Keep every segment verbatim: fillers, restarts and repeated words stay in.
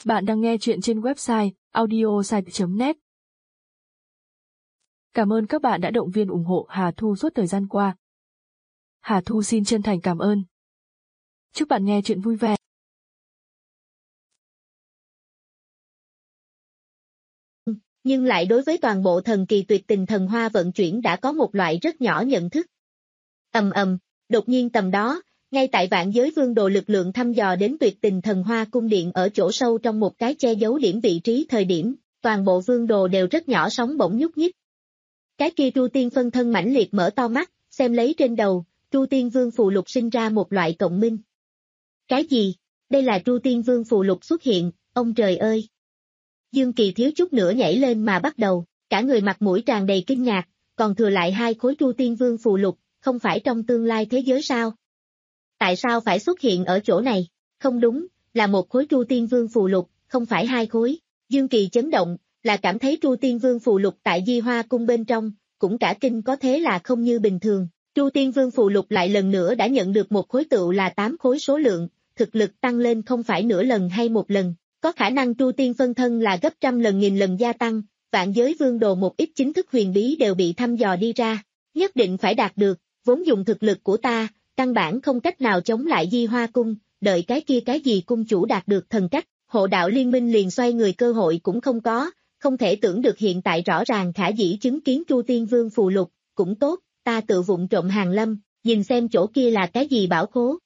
Bạn đang nghe chuyện trên website audiosite chấm net. Cảm ơn các bạn đã động viên ủng hộ Hà Thu suốt thời gian qua. Hà Thu xin chân thành cảm ơn. Chúc bạn nghe chuyện vui vẻ. Nhưng lại đối với toàn bộ thần kỳ tuyệt tình thần hoa vận chuyển đã có một loại rất nhỏ nhận thức. Ầm ầm, đột nhiên tầm đó, ngay tại vạn giới vương đồ lực lượng thăm dò đến tuyệt tình thần hoa cung điện ở chỗ sâu trong một cái che giấu điểm vị trí thời điểm, toàn bộ vương đồ đều rất nhỏ sóng bỗng nhúc nhích. Cái kia Tru Tiên phân thân mãnh liệt mở to mắt, xem lấy trên đầu, Tru Tiên Vương phù lục sinh ra một loại cộng minh. Cái gì? Đây là Tru Tiên Vương phù lục xuất hiện, ông trời ơi! Dương Kỳ thiếu chút nữa nhảy lên mà bắt đầu, cả người mặt mũi tràn đầy kinh ngạc, còn thừa lại hai khối Tru Tiên Vương phù lục, không phải trong tương lai thế giới sao? Tại sao phải xuất hiện ở chỗ này? Không đúng, là một khối Tru Tiên Vương phù lục, không phải hai khối. Dương Kỳ chấn động, là cảm thấy Tru Tiên Vương phù lục tại Di Hoa cung bên trong, cũng cả kinh có thế là không như bình thường. Tru Tiên Vương phù lục lại lần nữa đã nhận được một khối tựu là tám khối số lượng, thực lực tăng lên không phải nửa lần hay một lần, có khả năng Tru Tiên phân thân là gấp trăm lần nghìn lần gia tăng, vạn giới vương đồ một ít chính thức huyền bí đều bị thăm dò đi ra, nhất định phải đạt được, vốn dùng thực lực của ta, căn bản không cách nào chống lại Di Hoa cung, đợi cái kia cái gì cung chủ đạt được thần cách, hộ đạo liên minh liền xoay người cơ hội cũng không có, không thể tưởng được hiện tại rõ ràng khả dĩ chứng kiến Tru Tiên Vương phù lục, cũng tốt, ta tự vụng trộm hàng lâm, nhìn xem chỗ kia là cái gì bảo khố.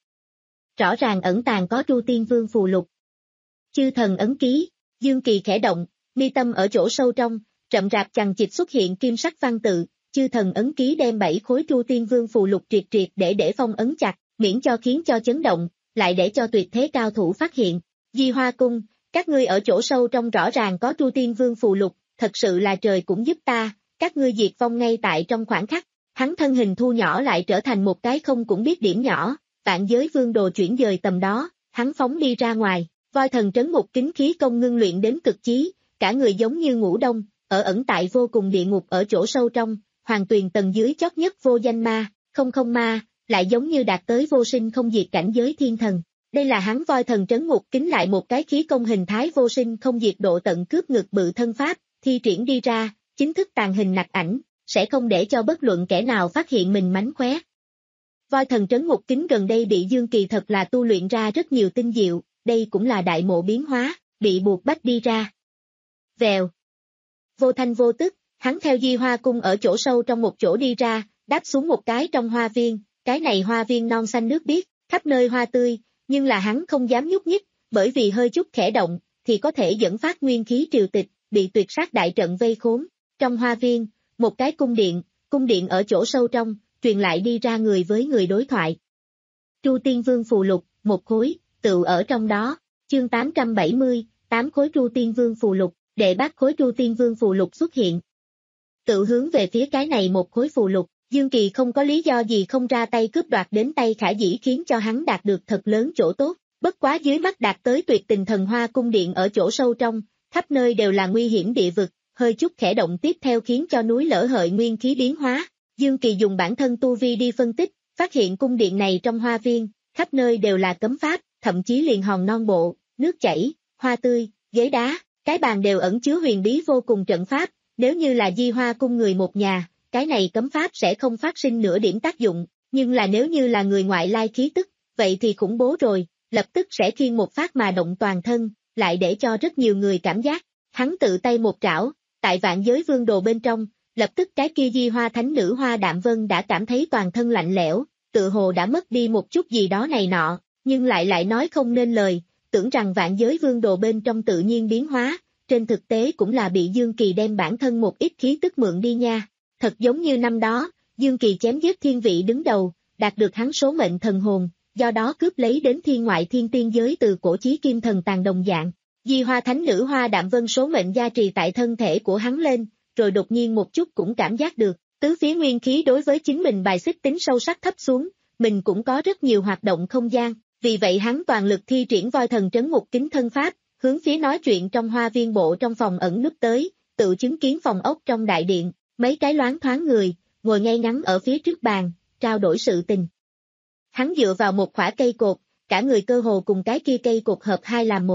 Rõ ràng ẩn tàng có Tru Tiên Vương phù lục. Chư thần ấn ký, Dương Kỳ khẽ động, mi tâm ở chỗ sâu trong, rậm rạp chằng chịt xuất hiện kim sắc văn tự, chư thần ấn ký đem bảy khối Tru Tiên Vương phù lục triệt triệt để để phong ấn chặt, miễn cho khiến cho chấn động, lại để cho tuyệt thế cao thủ phát hiện. Di Hoa cung, các ngươi ở chỗ sâu trong rõ ràng có Tru Tiên Vương phù lục, thật sự là trời cũng giúp ta, các ngươi diệt vong ngay tại trong khoảnh khắc. Hắn thân hình thu nhỏ lại trở thành một cái không cũng biết điểm nhỏ, vạn giới vương đồ chuyển dời tầm đó, hắn phóng đi ra ngoài, voi thần trấn ngục kính khí công ngưng luyện đến cực chí, cả người giống như ngũ đông, ở ẩn tại vô cùng địa ngục ở chỗ sâu trong, hoàng tuyền tầng dưới chót nhất vô danh ma, không không ma, lại giống như đạt tới vô sinh không diệt cảnh giới thiên thần. Đây là hắn voi thần trấn ngục kính lại một cái khí công hình thái vô sinh không diệt độ tận cướp ngực bự thân pháp, thi triển đi ra, chính thức tàn hình nặc ảnh, sẽ không để cho bất luận kẻ nào phát hiện mình mánh khóe. Voi thần trấn ngục kính gần đây bị Dương Kỳ thật là tu luyện ra rất nhiều tinh diệu, đây cũng là đại mộ biến hóa, bị buộc bách đi ra. Vèo. Vô thanh vô tức, hắn theo Di Hoa cung ở chỗ sâu trong một chỗ đi ra, đáp xuống một cái trong hoa viên, cái này hoa viên non xanh nước biếc, khắp nơi hoa tươi, nhưng là hắn không dám nhúc nhích, bởi vì hơi chút khẽ động, thì có thể dẫn phát nguyên khí triều tịch, bị tuyệt sát đại trận vây khốn. Trong hoa viên, một cái cung điện, cung điện ở chỗ sâu trong, truyền lại đi ra người với người đối thoại. Tru Tiên Vương phù lục, một khối, tựu ở trong đó, chương tám trăm bảy mươi, tám khối Tru Tiên Vương phù lục, đệ bát khối Tru Tiên Vương phù lục xuất hiện. Tự hướng về phía cái này một khối phù lục, Dương Kỳ không có lý do gì không ra tay cướp đoạt đến tay khả dĩ khiến cho hắn đạt được thật lớn chỗ tốt, bất quá dưới mắt đạt tới tuyệt tình thần hoa cung điện ở chỗ sâu trong, khắp nơi đều là nguy hiểm địa vực, hơi chút khẽ động tiếp theo khiến cho núi lở hợi nguyên khí biến hóa. Dương Kỳ dùng bản thân tu vi đi phân tích, phát hiện cung điện này trong hoa viên, khắp nơi đều là cấm pháp, thậm chí liền hòn non bộ, nước chảy, hoa tươi, ghế đá, cái bàn đều ẩn chứa huyền bí vô cùng trận pháp, nếu như là Di Hoa cung người một nhà, cái này cấm pháp sẽ không phát sinh nửa điểm tác dụng, nhưng là nếu như là người ngoại lai khí tức, vậy thì khủng bố rồi, lập tức sẽ khiên một phát mà động toàn thân, lại để cho rất nhiều người cảm giác, hắn tự tay một trảo, tại vạn giới vương đồ bên trong, lập tức cái kia Di Hoa thánh nữ Hoa Đạm Vân đã cảm thấy toàn thân lạnh lẽo, tự hồ đã mất đi một chút gì đó này nọ, nhưng lại lại nói không nên lời, tưởng rằng vạn giới vương đồ bên trong tự nhiên biến hóa, trên thực tế cũng là bị Dương Kỳ đem bản thân một ít khí tức mượn đi nha, thật giống như năm đó, Dương Kỳ chém giết thiên vị đứng đầu, đạt được hắn số mệnh thần hồn, do đó cướp lấy đến thiên ngoại thiên tiên giới từ cổ chí kim thần tàn đồng dạng. Di Hoa thánh nữ Hoa Đạm Vân số mệnh gia trì tại thân thể của hắn lên, rồi đột nhiên một chút cũng cảm giác được, tứ phía nguyên khí đối với chính mình bài xích tính sâu sắc thấp xuống, mình cũng có rất nhiều hoạt động không gian, vì vậy hắn toàn lực thi triển voi thần trấn ngục kính thân pháp, hướng phía nói chuyện trong hoa viên bộ trong phòng ẩn núp tới, tự chứng kiến phòng ốc trong đại điện, mấy cái loáng thoáng người, ngồi ngay ngắn ở phía trước bàn, trao đổi sự tình. Hắn dựa vào một khỏa cây cột, cả người cơ hồ cùng cái kia cây cột hợp hai làm một,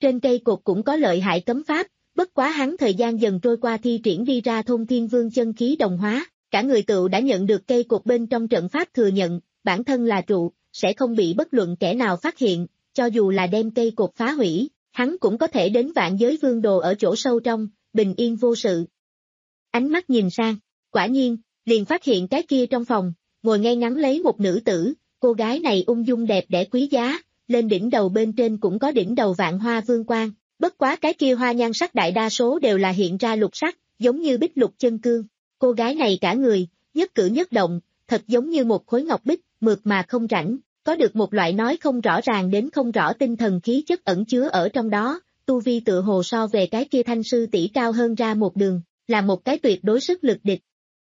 Trên cây cột cũng có lợi hại cấm pháp, bất quá hắn thời gian dần trôi qua thi triển đi ra thôn thiên vương chân khí đồng hóa, cả người tựu đã nhận được cây cột bên trong trận pháp thừa nhận, bản thân là trụ, sẽ không bị bất luận kẻ nào phát hiện, cho dù là đem cây cột phá hủy, hắn cũng có thể đến vạn giới vương đồ ở chỗ sâu trong, bình yên vô sự. Ánh mắt nhìn sang, quả nhiên, liền phát hiện cái kia trong phòng, ngồi ngay ngắn lấy một nữ tử, cô gái này ung dung đẹp đẽ quý giá, lên đỉnh đầu bên trên cũng có đỉnh đầu vạn hoa vương quang, bất quá cái kia hoa nhan sắc đại đa số đều là hiện ra lục sắc, giống như bích lục chân cương. Cô gái này cả người, nhất cử nhất động, thật giống như một khối ngọc bích, mượt mà không rãnh, có được một loại nói không rõ ràng đến không rõ tinh thần khí chất ẩn chứa ở trong đó, tu vi tựa hồ so về cái kia thanh sư tỷ cao hơn ra một đường, là một cái tuyệt đối sức lực địch.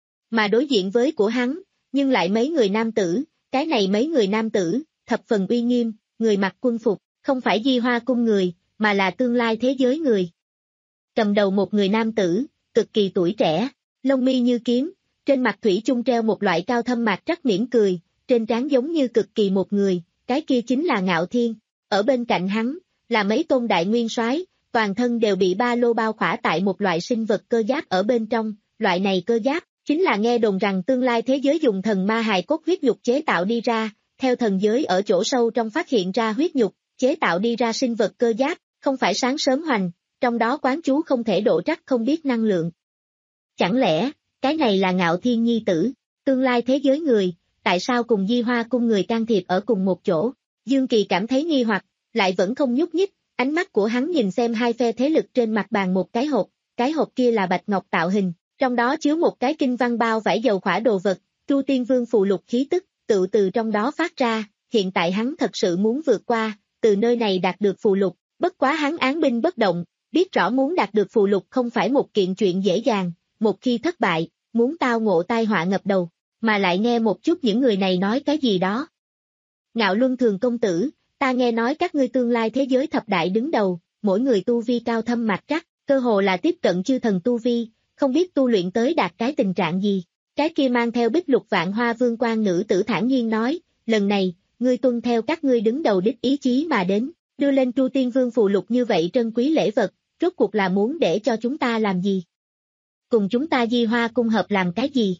Mà đối diện với của hắn, nhưng lại mấy người nam tử, cái này mấy người nam tử, thập phần uy nghiêm, người mặc quân phục, không phải Di Hoa cung người, mà là tương lai thế giới người. Cầm đầu một người nam tử, cực kỳ tuổi trẻ, lông mi như kiếm, trên mặt thủy chung treo một loại cao thâm mạc trắc mỉm cười, trên trán giống như cực kỳ một người, cái kia chính là Ngạo Thiên. Ở bên cạnh hắn, là mấy tôn đại nguyên soái, toàn thân đều bị ba lô bao khỏa tại một loại sinh vật cơ giáp ở bên trong, loại này cơ giáp, chính là nghe đồn rằng tương lai thế giới dùng thần ma hài cốt huyết nhục chế tạo đi ra, theo thần giới ở chỗ sâu trong phát hiện ra huyết nhục, chế tạo đi ra sinh vật cơ giáp, không phải sáng sớm hoành, trong đó quán chú không thể độ trắc không biết năng lượng. Chẳng lẽ, cái này là Ngạo Thiên nhi tử, tương lai thế giới người, tại sao cùng Di Hoa cung người can thiệp ở cùng một chỗ? Dương Kỳ cảm thấy nghi hoặc, lại vẫn không nhúc nhích, ánh mắt của hắn nhìn xem hai phe thế lực trên mặt bàn một cái hộp, cái hộp kia là bạch ngọc tạo hình, trong đó chứa một cái kinh văn bao vải dầu khỏa đồ vật, Chu Tiên Vương phù lục khí tức, tự từ trong đó phát ra, hiện tại hắn thật sự muốn vượt qua, từ nơi này đạt được phù lục, bất quá hắn án binh bất động, biết rõ muốn đạt được phù lục không phải một kiện chuyện dễ dàng, một khi thất bại, muốn tao ngộ tai họa ngập đầu, mà lại nghe một chút những người này nói cái gì đó. Ngạo Luân Thường công tử, ta nghe nói các ngươi tương lai thế giới thập đại đứng đầu, mỗi người tu vi cao thâm mạc trắc, cơ hồ là tiếp cận chư thần tu vi, không biết tu luyện tới đạt cái tình trạng gì. Cái kia mang theo bích lục vạn hoa vương quan nữ tử thản nhiên nói, lần này, ngươi tuân theo các ngươi đứng đầu đích ý chí mà đến, đưa lên Chu Tiên Vương phù lục như vậy trân quý lễ vật, rốt cuộc là muốn để cho chúng ta làm gì? Cùng chúng ta Di Hoa cung hợp làm cái gì?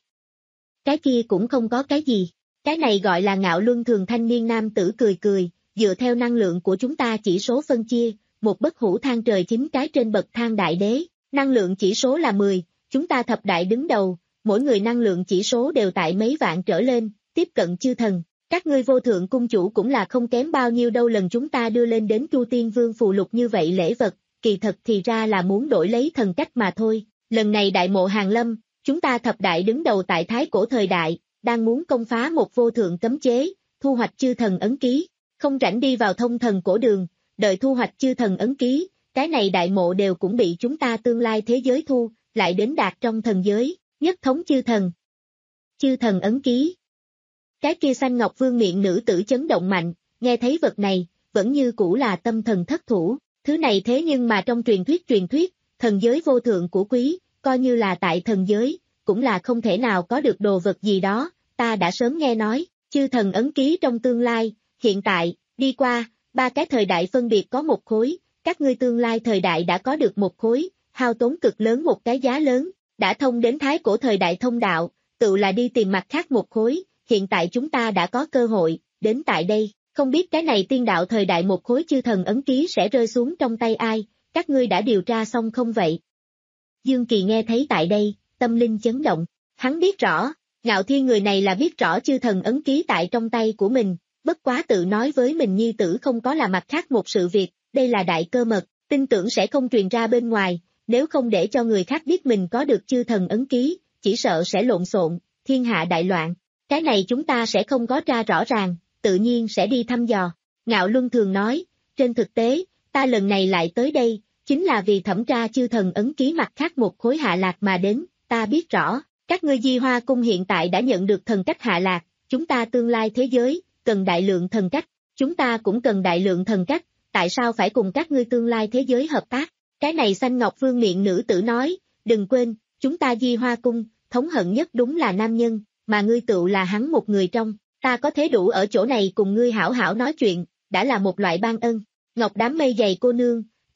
Cái kia cũng không có cái gì, cái này gọi là Ngạo Luân Thường thanh niên nam tử cười cười, dựa theo năng lượng của chúng ta chỉ số phân chia, một bất hủ thang trời chín cái trên bậc thang đại đế, năng lượng chỉ số là mười, chúng ta thập đại đứng đầu, mỗi người năng lượng chỉ số đều tại mấy vạn trở lên, tiếp cận chư thần, các ngươi vô thượng cung chủ cũng là không kém bao nhiêu đâu. Lần chúng ta đưa lên đến Chu Tiên Vương phù lục như vậy lễ vật, kỳ thật thì ra là muốn đổi lấy thần cách mà thôi, lần này đại mộ hàng lâm, chúng ta thập đại đứng đầu tại thái cổ thời đại, đang muốn công phá một vô thượng cấm chế, thu hoạch chư thần ấn ký, không rảnh đi vào thông thần cổ đường, đợi thu hoạch chư thần ấn ký, cái này đại mộ đều cũng bị chúng ta tương lai thế giới thu, lại đến đạt trong thần giới, nhất thống chư thần. Chư thần ấn ký. Cái kia xanh ngọc vương miệng nữ tử chấn động mạnh, nghe thấy vật này, vẫn như cũ là tâm thần thất thủ, thứ này thế nhưng mà trong truyền thuyết truyền thuyết, thần giới vô thượng của quý, coi như là tại thần giới, cũng là không thể nào có được đồ vật gì đó, ta đã sớm nghe nói, chư thần ấn ký trong tương lai, hiện tại, đi qua, ba cái thời đại phân biệt có một khối, các ngươi tương lai thời đại đã có được một khối, hao tốn cực lớn một cái giá lớn, đã thông đến thái cổ thời đại thông đạo, tự là đi tìm mặt khác một khối, hiện tại chúng ta đã có cơ hội, đến tại đây, không biết cái này tiên đạo thời đại một khối chư thần ấn ký sẽ rơi xuống trong tay ai, các ngươi đã điều tra xong không vậy? Dương Kỳ nghe thấy tại đây, tâm linh chấn động, hắn biết rõ, Ngạo Thiên người này là biết rõ chư thần ấn ký tại trong tay của mình, bất quá tự nói với mình nhi tử không có là mặt khác một sự việc, đây là đại cơ mật, tin tưởng sẽ không truyền ra bên ngoài, nếu không để cho người khác biết mình có được chư thần ấn ký, chỉ sợ sẽ lộn xộn, thiên hạ đại loạn, cái này chúng ta sẽ không có tra rõ ràng, tự nhiên sẽ đi thăm dò. Ngạo Luân thường nói, trên thực tế, ta lần này lại tới đây, chính là vì thẩm tra chư thần ấn ký mặt khác một khối hạ lạc mà đến, ta biết rõ, các ngươi Di Hoa cung hiện tại đã nhận được thần cách hạ lạc, chúng ta tương lai thế giới, cần đại lượng thần cách, chúng ta cũng cần đại lượng thần cách, tại sao phải cùng các ngươi tương lai thế giới hợp tác? Cái này xanh ngọc vương miệng nữ tử nói, đừng quên, chúng ta Di Hoa cung, thống hận nhất đúng là nam nhân, mà ngươi tựu là hắn một người trong, ta có thể đủ ở chỗ này cùng ngươi hảo hảo nói chuyện, đã là một loại ban ân. Ngọc đám mây dày cô nương,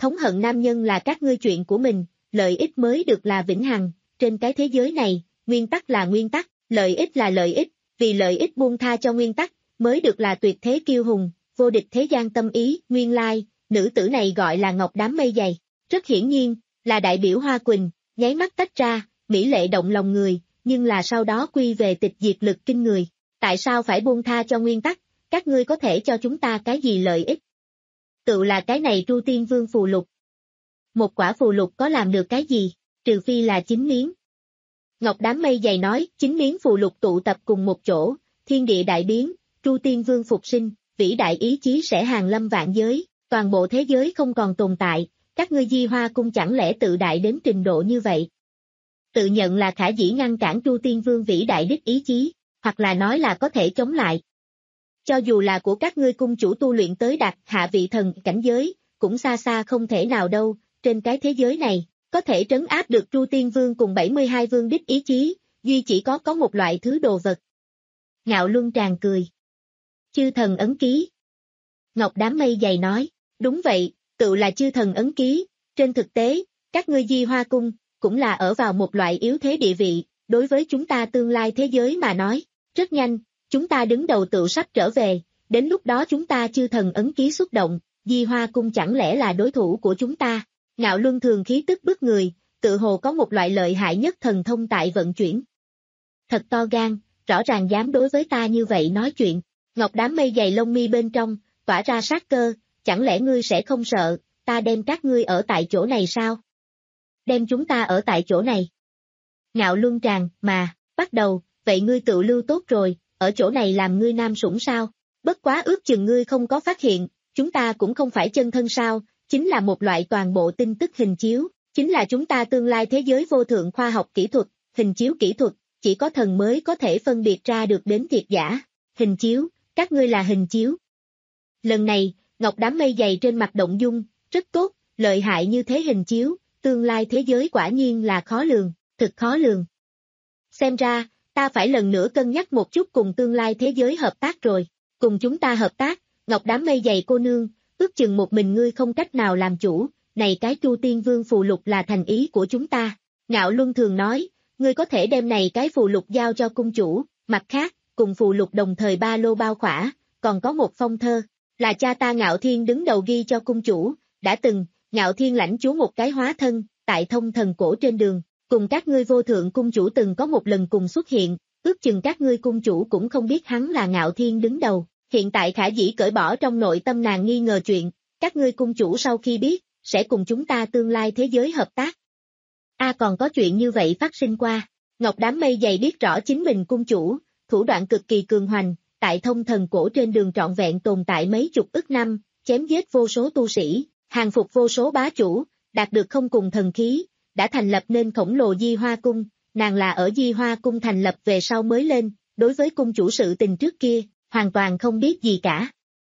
thống hận nam nhân là các ngươi chuyện của mình, lợi ích mới được là vĩnh hằng, trên cái thế giới này, nguyên tắc là nguyên tắc, lợi ích là lợi ích, vì lợi ích buông tha cho nguyên tắc, mới được là tuyệt thế kiêu hùng, vô địch thế gian tâm ý, nguyên lai, nữ tử này gọi là Ngọc Đám Mây Dày, rất hiển nhiên, là đại biểu Hoa Quỳnh, nháy mắt tách ra, mỹ lệ động lòng người, nhưng là sau đó quy về tịch diệt lực kinh người, tại sao phải buông tha cho nguyên tắc, các ngươi có thể cho chúng ta cái gì lợi ích? Tự là cái này Tru Tiên Vương phù lục. Một quả phù lục có làm được cái gì, trừ phi là chín miếng. Ngọc Đám Mây Dày nói, chín miếng phù lục tụ tập cùng một chỗ, thiên địa đại biến, Tru Tiên Vương phục sinh, vĩ đại ý chí sẽ hàng lâm vạn giới, toàn bộ thế giới không còn tồn tại, các ngươi Di Hoa Cung chẳng lẽ tự đại đến trình độ như vậy? Tự nhận là khả dĩ ngăn cản Tru Tiên Vương vĩ đại đích ý chí, hoặc là nói là có thể chống lại. Cho dù là của các ngươi cung chủ tu luyện tới đạt hạ vị thần cảnh giới, cũng xa xa không thể nào đâu, trên cái thế giới này, có thể trấn áp được Tru Tiên Vương cùng bảy mươi hai vương đích ý chí, duy chỉ có có một loại thứ đồ vật. Ngạo Luân Tràng cười. Chư thần ấn ký. Ngọc Đám Mây Dày nói, đúng vậy, tự là chư thần ấn ký, trên thực tế, các ngươi Di Hoa Cung, cũng là ở vào một loại yếu thế địa vị, đối với chúng ta tương lai thế giới mà nói, rất nhanh, chúng ta đứng đầu tự sắp trở về, đến lúc đó chúng ta chư thần ấn ký xuất động, Di Hoa Cung chẳng lẽ là đối thủ của chúng ta? Ngạo Luân Thường khí tức bức người, tự hồ có một loại lợi hại nhất thần thông tại vận chuyển. Thật to gan, rõ ràng dám đối với ta như vậy nói chuyện, Ngọc Đám Mây Dày lông mi bên trong, tỏa ra sát cơ, chẳng lẽ ngươi sẽ không sợ, ta đem các ngươi ở tại chỗ này sao? Đem chúng ta ở tại chỗ này. Ngạo Luân Tràng, mà, bắt đầu, vậy ngươi tự lưu tốt rồi, ở chỗ này làm ngươi nam sủng sao? Bất quá ước chừng ngươi không có phát hiện, chúng ta cũng không phải chân thân sao, chính là một loại toàn bộ tin tức hình chiếu, chính là chúng ta tương lai thế giới vô thượng khoa học kỹ thuật, hình chiếu kỹ thuật, chỉ có thần mới có thể phân biệt ra được đến thiệt giả. Hình chiếu, các ngươi là hình chiếu. Lần này, Ngọc Đám Mây Dày trên mặt động dung, rất tốt, lợi hại như thế hình chiếu, tương lai thế giới quả nhiên là khó lường, thực khó lường. Xem ra, ta phải lần nữa cân nhắc một chút cùng tương lai thế giới hợp tác rồi, cùng chúng ta hợp tác, Ngọc Đám Mây Dày cô nương, ước chừng một mình ngươi không cách nào làm chủ, này cái Tru Tiên Vương phù lục là thành ý của chúng ta. Ngạo Luân Thường nói, ngươi có thể đem này cái phù lục giao cho cung chủ, mặt khác, cùng phù lục đồng thời ba lô bao khỏa, còn có một phong thơ, là cha ta Ngạo Thiên đứng đầu ghi cho cung chủ, đã từng, Ngạo Thiên lãnh chúa một cái hóa thân, tại thông thần cổ trên đường, cùng các ngươi vô thượng cung chủ từng có một lần cùng xuất hiện, ước chừng các ngươi cung chủ cũng không biết hắn là Ngạo Thiên đứng đầu, hiện tại khả dĩ cởi bỏ trong nội tâm nàng nghi ngờ chuyện, các ngươi cung chủ sau khi biết, sẽ cùng chúng ta tương lai thế giới hợp tác. A à, còn có chuyện như vậy phát sinh qua, Ngọc Đám Mây Dày biết rõ chính mình cung chủ, thủ đoạn cực kỳ cường hoành, tại thông thần cổ trên đường trọn vẹn tồn tại mấy chục ức năm, chém giết vô số tu sĩ, hàng phục vô số bá chủ, đạt được không cùng thần khí, đã thành lập nên khổng lồ Di Hoa Cung, nàng là ở Di Hoa Cung thành lập về sau mới lên, đối với cung chủ sự tình trước kia, hoàn toàn không biết gì cả.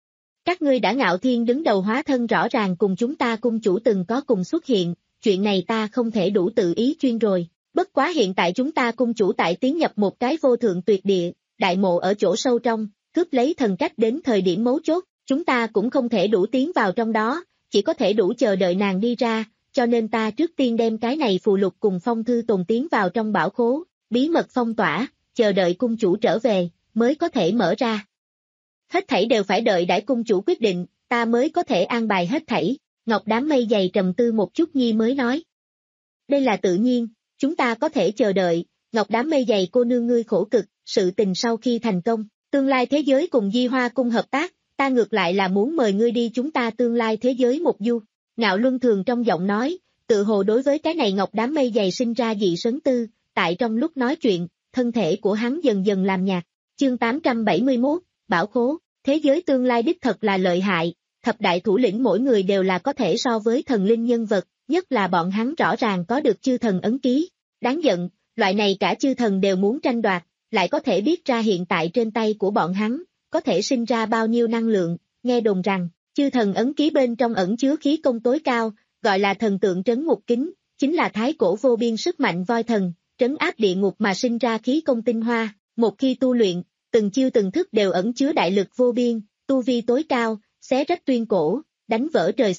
Các ngươi đã Ngạo Thiên đứng đầu hóa thân rõ ràng cùng chúng ta cung chủ từng có cùng xuất hiện, chuyện này ta không thể đủ tự ý chuyên rồi, bất quá hiện tại chúng ta cung chủ tại tiến nhập một cái vô thượng tuyệt địa, đại mộ ở chỗ sâu trong, cướp lấy thần cách đến thời điểm mấu chốt, chúng ta cũng không thể đủ tiến vào trong đó, chỉ có thể đủ chờ đợi nàng đi ra, cho nên ta trước tiên đem cái này phù lục cùng phong thư tồn tiến vào trong bảo khố, bí mật phong tỏa, chờ đợi cung chủ trở về, mới có thể mở ra. Hết thảy đều phải đợi đãi cung chủ quyết định, ta mới có thể an bài hết thảy, Ngọc Đám Mây Dày trầm tư một chút nhi mới nói. Đây là tự nhiên, chúng ta có thể chờ đợi, Ngọc Đám Mây Dày cô nương ngươi khổ cực, sự tình sau khi thành công, tương lai thế giới cùng Di Hoa Cung hợp tác, ta ngược lại là muốn mời ngươi đi chúng ta tương lai thế giới một du. Ngạo Luân Thường trong giọng nói, tự hồ đối với cái này Ngọc Đám Mây Dày sinh ra dị sấn tư, tại trong lúc nói chuyện, thân thể của hắn dần dần làm nhạt. Chương tám trăm bảy mươi mốt, Bảo Khố, thế giới tương lai đích thật là lợi hại, thập đại thủ lĩnh mỗi người đều là có thể so với thần linh nhân vật, nhất là bọn hắn rõ ràng có được chư thần ấn ký. Đáng giận, loại này cả chư thần đều muốn tranh đoạt, lại có thể biết ra hiện tại trên tay của bọn hắn, có thể sinh ra bao nhiêu năng lượng, nghe đồn rằng, chư thần ấn ký bên trong ẩn chứa khí công tối cao, gọi là thần tượng trấn ngục kính, chính là thái cổ vô biên sức mạnh voi thần, trấn áp địa ngục mà sinh ra khí công tinh hoa, một khi tu luyện, từng chiêu từng thức đều ẩn chứa đại lực vô biên, tu vi tối cao, xé rách tuyên cổ, đánh vỡ trời xanh,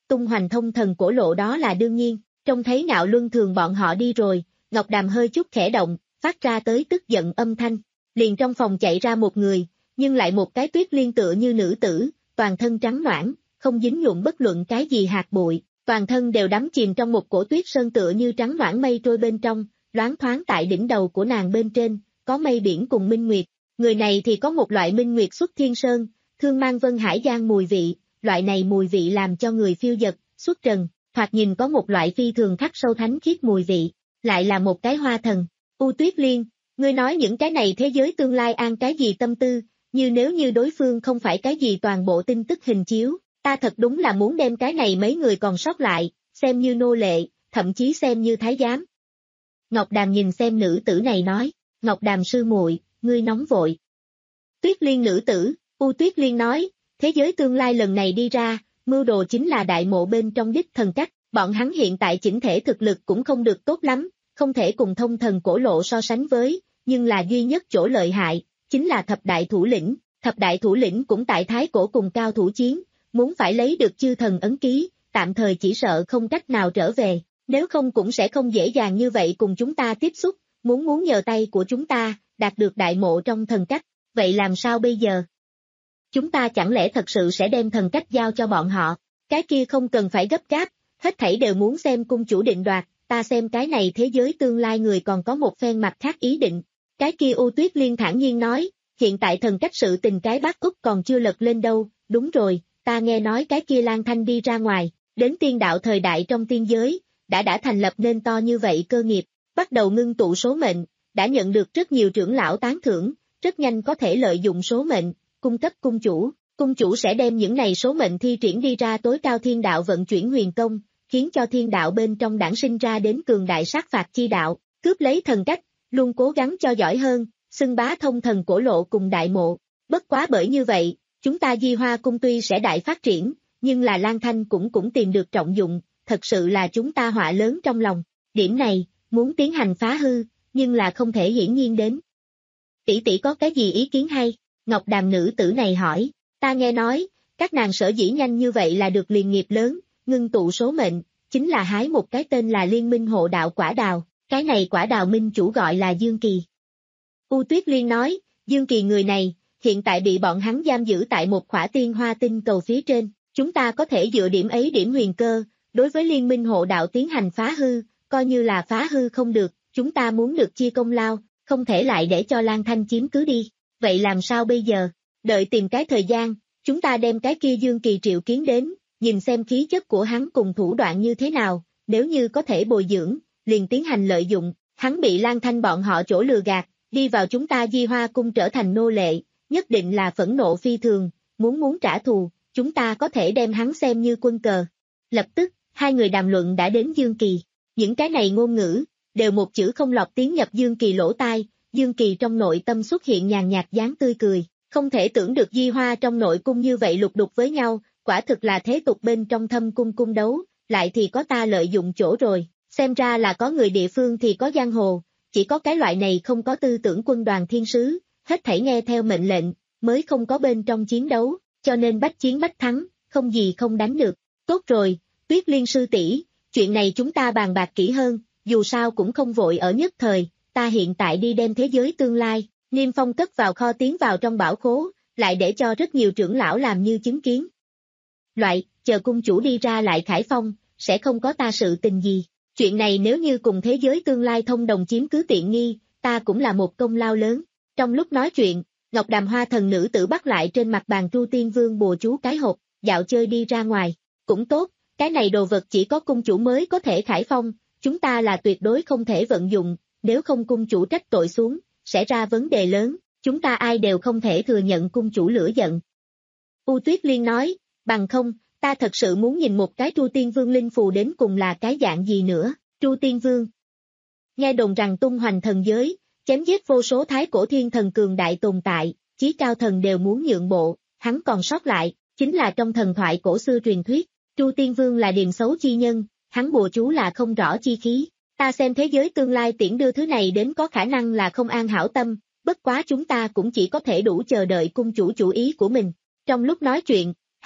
tung hoành thông thần cổ lộ đó là đương nhiên, trông thấy Ngạo Luân Thường bọn họ đi rồi, Ngọc Đàm hơi chút khẽ động, phát ra tới tức giận âm thanh, liền trong phòng chạy ra một người, nhưng lại một cái Tuyết Liên tựa như nữ tử, toàn thân trắng noãn, không dính nhuộm bất luận cái gì hạt bụi, toàn thân đều đắm chìm trong một cổ tuyết sơn tựa như trắng noãn mây trôi bên trong, loáng thoáng tại đỉnh đầu của nàng bên trên, có mây biển cùng minh nguyệt. Người này thì có một loại minh nguyệt xuất thiên sơn, thương mang vân hải giang mùi vị, loại này mùi vị làm cho người phiêu dật, xuất trần, thoạt nhìn có một loại phi thường khắc sâu thánh khiết mùi vị, lại là một cái hoa thần. U Tuyết Liên, ngươi nói những cái này thế giới tương lai an cái gì tâm tư, như nếu như đối phương không phải cái gì toàn bộ tin tức hình chiếu, ta thật đúng là muốn đem cái này mấy người còn sót lại, xem như nô lệ, thậm chí xem như thái giám. Ngọc Đàm nhìn xem nữ tử này nói, Ngọc Đàm sư muội, ngươi nóng vội. Tuyết Liên nữ tử, U Tuyết Liên nói, thế giới tương lai lần này đi ra, mưu đồ chính là đại mộ bên trong đích thần cách, bọn hắn hiện tại chỉnh thể thực lực cũng không được tốt lắm, không thể cùng thông thần cổ lộ so sánh với, nhưng là duy nhất chỗ lợi hại, chính là thập đại thủ lĩnh, thập đại thủ lĩnh cũng tại thái cổ cùng cao thủ chiến, muốn phải lấy được chư thần ấn ký, tạm thời chỉ sợ không cách nào trở về, nếu không cũng sẽ không dễ dàng như vậy cùng chúng ta tiếp xúc, muốn muốn nhờ tay của chúng ta, đạt được đại mộ trong thần cách, vậy làm sao bây giờ? Chúng ta chẳng lẽ thật sự sẽ đem thần cách giao cho bọn họ, cái kia không cần phải gấp gáp, hết thảy đều muốn xem cung chủ định đoạt, ta xem cái này thế giới tương lai người còn có một phen mặt khác ý định. Cái kia U Tuyết Liên thản nhiên nói, hiện tại thần cách sự tình cái bát úc còn chưa lật lên đâu, đúng rồi, ta nghe nói cái kia Lan Thanh đi ra ngoài, đến tiên đạo thời đại trong tiên giới, đã đã thành lập nên to như vậy cơ nghiệp, bắt đầu ngưng tụ số mệnh, đã nhận được rất nhiều trưởng lão tán thưởng, rất nhanh có thể lợi dụng số mệnh, cung cấp cung chủ, cung chủ sẽ đem những này số mệnh thi triển đi ra tối cao thiên đạo vận chuyển huyền công, khiến cho thiên đạo bên trong đản sinh ra đến cường đại sát phạt chi đạo, cướp lấy thần cách, luôn cố gắng cho giỏi hơn, xưng bá thông thần cổ lộ cùng đại mộ. Bất quá bởi như vậy, chúng ta Di Hoa cung tuy sẽ đại phát triển, nhưng là Lan Thanh cũng cũng tìm được trọng dụng, thật sự là chúng ta họa lớn trong lòng. Điểm này, muốn tiến hành phá hư, nhưng là không thể hiển nhiên đến. Tỷ tỷ có cái gì ý kiến hay? Ngọc Đàm nữ tử này hỏi, ta nghe nói, các nàng sở dĩ nhanh như vậy là được liền nghiệp lớn, ngưng tụ số mệnh, chính là hái một cái tên là Liên Minh Hộ Đạo quả đào, cái này quả đào minh chủ gọi là Dương Kỳ. U Tuyết Liên nói, Dương Kỳ người này, hiện tại bị bọn hắn giam giữ tại một khỏa tiên hoa tinh cầu phía trên, chúng ta có thể dựa điểm ấy điểm huyền cơ, đối với Liên Minh Hộ Đạo tiến hành phá hư, coi như là phá hư không được, chúng ta muốn được chia công lao, không thể lại để cho Lan Thanh chiếm cứ đi, vậy làm sao bây giờ, đợi tìm cái thời gian, chúng ta đem cái kia Dương Kỳ triệu kiến đến, nhìn xem khí chất của hắn cùng thủ đoạn như thế nào, nếu như có thể bồi dưỡng, liền tiến hành lợi dụng, hắn bị Lan Thanh bọn họ chỗ lừa gạt, đi vào chúng ta Di Hoa cung trở thành nô lệ, nhất định là phẫn nộ phi thường, muốn muốn trả thù, chúng ta có thể đem hắn xem như quân cờ. Lập tức, hai người đàm luận đã đến Dương Kỳ, những cái này ngôn ngữ, đều một chữ không lọt tiến nhập Dương Kỳ lỗ tai, Dương Kỳ trong nội tâm xuất hiện nhàn nhạt dáng tươi cười, không thể tưởng được Di Hoa trong nội cung như vậy lục đục với nhau, quả thực là thế tục bên trong thâm cung cung đấu, lại thì có ta lợi dụng chỗ rồi, xem ra là có người địa phương thì có giang hồ, chỉ có cái loại này không có tư tưởng quân đoàn thiên sứ, hết thảy nghe theo mệnh lệnh, mới không có bên trong chiến đấu, cho nên bách chiến bách thắng, không gì không đánh được. Tốt rồi, Tuyết Liên sư tỷ, chuyện này chúng ta bàn bạc kỹ hơn, dù sao cũng không vội ở nhất thời, ta hiện tại đi đem thế giới tương lai, Niêm Phong cất vào kho tiến vào trong bảo khố, lại để cho rất nhiều trưởng lão làm như chứng kiến. Loại, chờ cung chủ đi ra lại khải phong, sẽ không có ta sự tình gì. Chuyện này nếu như cùng thế giới tương lai thông đồng chiếm cứ tiện nghi, ta cũng là một công lao lớn. Trong lúc nói chuyện, Ngọc Đàm Hoa thần nữ tử bắt lại trên mặt bàn Tru Tiên Vương bùa chú cái hộp, dạo chơi đi ra ngoài. Cũng tốt, cái này đồ vật chỉ có cung chủ mới có thể khải phong, chúng ta là tuyệt đối không thể vận dụng, nếu không cung chủ trách tội xuống, sẽ ra vấn đề lớn, chúng ta ai đều không thể thừa nhận cung chủ lửa giận. U Tuyết Liên nói, bằng không, ta thật sự muốn nhìn một cái Tru Tiên Vương linh phù đến cùng là cái dạng gì nữa. Tru Tiên Vương nghe đồn rằng tung hoành thần giới, chém giết vô số thái cổ thiên thần cường đại tồn tại, chí cao thần đều muốn nhượng bộ, hắn còn sót lại, chính là trong thần thoại cổ xưa truyền thuyết, Tru Tiên Vương là điềm xấu chi nhân, hắn bùa chú là không rõ chi khí, ta xem thế giới tương lai tiễn đưa thứ này đến có khả năng là không an hảo tâm, bất quá chúng ta cũng chỉ có thể đủ chờ đợi cung chủ chủ ý của mình. Trong lúc nói chuyện,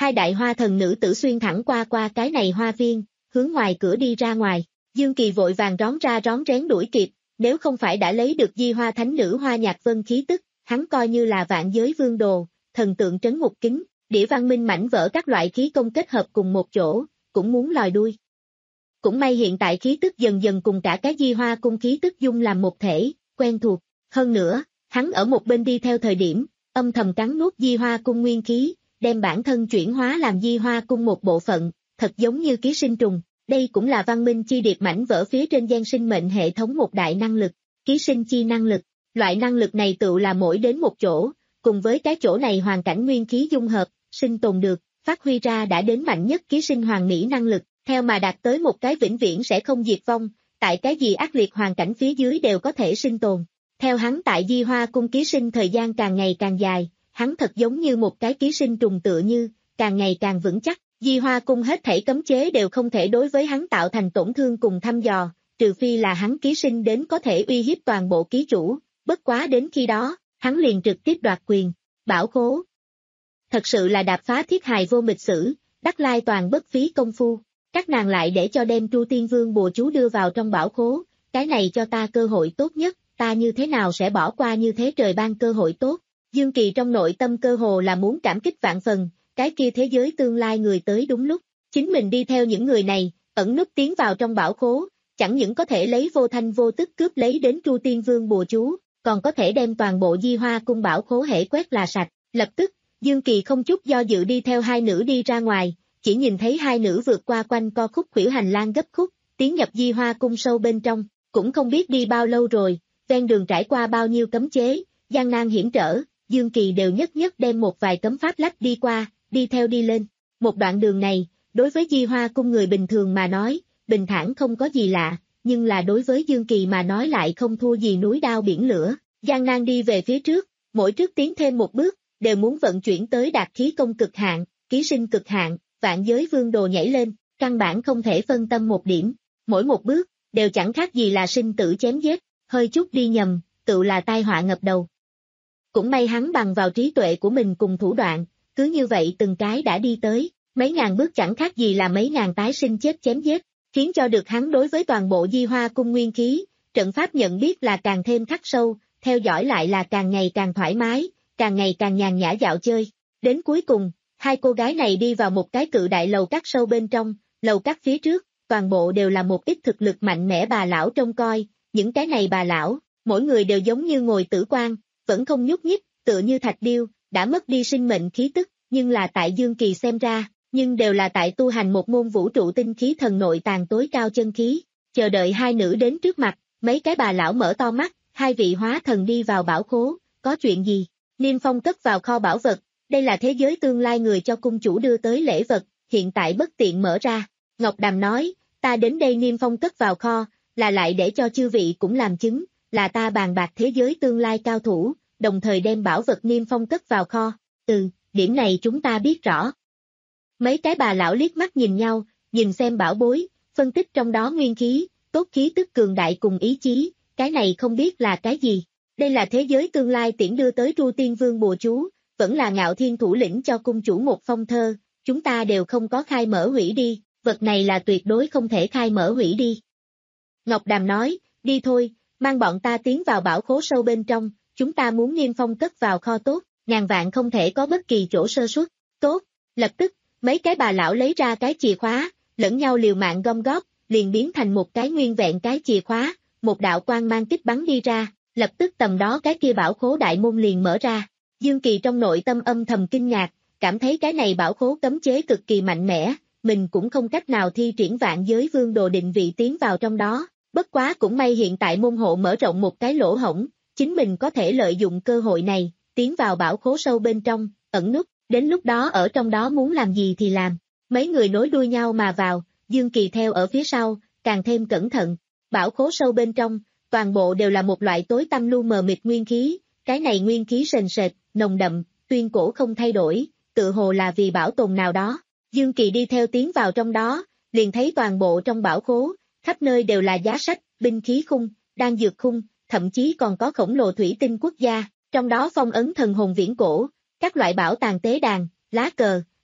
Hai đại hoa thần nữ tử xuyên thẳng qua qua cái này hoa viên, hướng ngoài cửa đi ra ngoài. Dương Kỳ vội vàng rón ra rón rén đuổi kịp, nếu không phải đã lấy được di hoa thánh nữ Hoa Nhạc Vân khí tức, hắn coi như là vạn giới vương đồ, thần tượng trấn ngục kính, đĩa văn minh mảnh vỡ các loại khí công kết hợp cùng một chỗ, cũng muốn lòi đuôi. Cũng may hiện tại khí tức dần dần cùng cả cái di hoa cung khí tức dung làm một thể, quen thuộc. Hơn nữa, hắn ở một bên đi theo thời điểm, âm thầm cắn nuốt di hoa cung nguyên khí, đem bản thân chuyển hóa làm di hoa cung một bộ phận, thật giống như ký sinh trùng. Đây cũng là văn minh chi điệp mảnh vỡ phía trên gian sinh mệnh hệ thống một đại năng lực, ký sinh chi năng lực. Loại năng lực này tự là mỗi đến một chỗ, cùng với cái chỗ này hoàn cảnh nguyên khí dung hợp, sinh tồn được, phát huy ra đã đến mạnh nhất ký sinh hoàn mỹ năng lực, theo mà đạt tới một cái vĩnh viễn sẽ không diệt vong, tại cái gì ác liệt hoàn cảnh phía dưới đều có thể sinh tồn. Theo hắn tại di hoa cung ký sinh thời gian càng ngày càng dài, hắn thật giống như một cái ký sinh trùng tựa như, càng ngày càng vững chắc. Di hoa cung hết thảy cấm chế đều không thể đối với hắn tạo thành tổn thương cùng thăm dò, trừ phi là hắn ký sinh đến có thể uy hiếp toàn bộ ký chủ, bất quá đến khi đó, hắn liền trực tiếp đoạt quyền. Bảo khố. Thật sự là đạp phá thiết hài vô mịch sử, đắc lai toàn bất phí công phu. Các nàng lại để cho đem Tru Tiên Vương bùa chú đưa vào trong bảo khố, cái này cho ta cơ hội tốt nhất, ta như thế nào sẽ bỏ qua như thế trời ban cơ hội tốt. Dương Kỳ trong nội tâm cơ hồ là muốn cảm kích vạn phần. Cái kia thế giới tương lai người tới đúng lúc, chính mình đi theo những người này, ẩn núp tiến vào trong bảo khố, chẳng những có thể lấy vô thanh vô tức cướp lấy đến Tru Tiên Vương bùa chú, còn có thể đem toàn bộ di hoa cung bảo khố hễ quét là sạch. Lập tức, Dương Kỳ không chút do dự đi theo hai nữ đi ra ngoài, chỉ nhìn thấy hai nữ vượt qua quanh co khúc khuỷu hành lang gấp khúc, tiến nhập di hoa cung sâu bên trong, cũng không biết đi bao lâu rồi, ven đường trải qua bao nhiêu cấm chế, gian nan hiểm trở, Dương Kỳ đều nhất nhất đem một vài cấm pháp lách đi qua. Đi theo đi lên, một đoạn đường này, đối với di hoa cung người bình thường mà nói, bình thản không có gì lạ, nhưng là đối với Dương Kỳ mà nói lại không thua gì núi đao biển lửa, gian nan đi về phía trước, mỗi trước tiến thêm một bước, đều muốn vận chuyển tới đạt khí công cực hạn, ký sinh cực hạn, vạn giới vương đồ nhảy lên, căn bản không thể phân tâm một điểm, mỗi một bước, đều chẳng khác gì là sinh tử chém giết, hơi chút đi nhầm, tự là tai họa ngập đầu. Cũng may hắn bằng vào trí tuệ của mình cùng thủ đoạn, cứ như vậy từng cái đã đi tới, mấy ngàn bước chẳng khác gì là mấy ngàn tái sinh chết chém giết, khiến cho được hắn đối với toàn bộ di hoa cung nguyên khí, trận pháp nhận biết là càng thêm khắc sâu, theo dõi lại là càng ngày càng thoải mái, càng ngày càng nhàn nhã dạo chơi. Đến cuối cùng, hai cô gái này đi vào một cái cự đại lầu các sâu bên trong, lầu các phía trước, toàn bộ đều là một ít thực lực mạnh mẽ bà lão trông coi, những cái này bà lão, mỗi người đều giống như ngồi tử quan, vẫn không nhúc nhích, tựa như thạch điêu, đã mất đi sinh mệnh khí tức, nhưng là tại Dương Kỳ xem ra, nhưng đều là tại tu hành một môn vũ trụ tinh khí thần nội tàng tối cao chân khí, chờ đợi hai nữ đến trước mặt, mấy cái bà lão mở to mắt, hai vị hóa thần đi vào bảo khố, có chuyện gì? Niêm Phong cất vào kho bảo vật, đây là thế giới tương lai người cho cung chủ đưa tới lễ vật, hiện tại bất tiện mở ra. Ngọc Đàm nói, ta đến đây Niêm Phong cất vào kho, là lại để cho chư vị cũng làm chứng, là ta bàn bạc thế giới tương lai cao thủ, đồng thời đem bảo vật Niêm Phong cất vào kho. Ừ, điểm này chúng ta biết rõ. Mấy cái bà lão liếc mắt nhìn nhau, nhìn xem bảo bối, phân tích trong đó nguyên khí, tốt khí tức cường đại cùng ý chí, cái này không biết là cái gì. Đây là thế giới tương lai tiễn đưa tới Tru Tiên Vương bùa chú, vẫn là Ngạo Thiên thủ lĩnh cho cung chủ một phong thơ, chúng ta đều không có khai mở hủy đi, vật này là tuyệt đối không thể khai mở hủy đi. Ngọc Đàm nói, đi thôi, mang bọn ta tiến vào bảo khố sâu bên trong, chúng ta muốn Niêm Phong cất vào kho tốt, ngàn vạn không thể có bất kỳ chỗ sơ suất. Tốt, lập tức, mấy cái bà lão lấy ra cái chìa khóa, lẫn nhau liều mạng gom góp, liền biến thành một cái nguyên vẹn cái chìa khóa, một đạo quang mang kích bắn đi ra, lập tức tầm đó cái kia bảo khố đại môn liền mở ra. Dương Kỳ trong nội tâm âm thầm kinh ngạc, cảm thấy cái này bảo khố cấm chế cực kỳ mạnh mẽ, mình cũng không cách nào thi triển vạn giới vương đồ định vị tiến vào trong đó, bất quá cũng may hiện tại môn hộ mở rộng một cái lỗ hổng, chính mình có thể lợi dụng cơ hội này, tiến vào bảo khố sâu bên trong, ẩn núp, đến lúc đó ở trong đó muốn làm gì thì làm. Mấy người nối đuôi nhau mà vào, Dương Kỳ theo ở phía sau, càng thêm cẩn thận. Bảo khố sâu bên trong, toàn bộ đều là một loại tối tăm lu mờ mịt nguyên khí, cái này nguyên khí sền sệt, nồng đậm, tuyên cổ không thay đổi, tự hồ là vì bảo tồn nào đó. Dương Kỳ đi theo tiến vào trong đó, liền thấy toàn bộ trong bảo khố, khắp nơi đều là giá sách, binh khí khung, đan dược khung, thậm chí còn có khổng lồ thủy tinh quốc gia, trong đó phong ấn thần hồn viễn cổ, các loại bảo tàng tế đàn, lá cờ,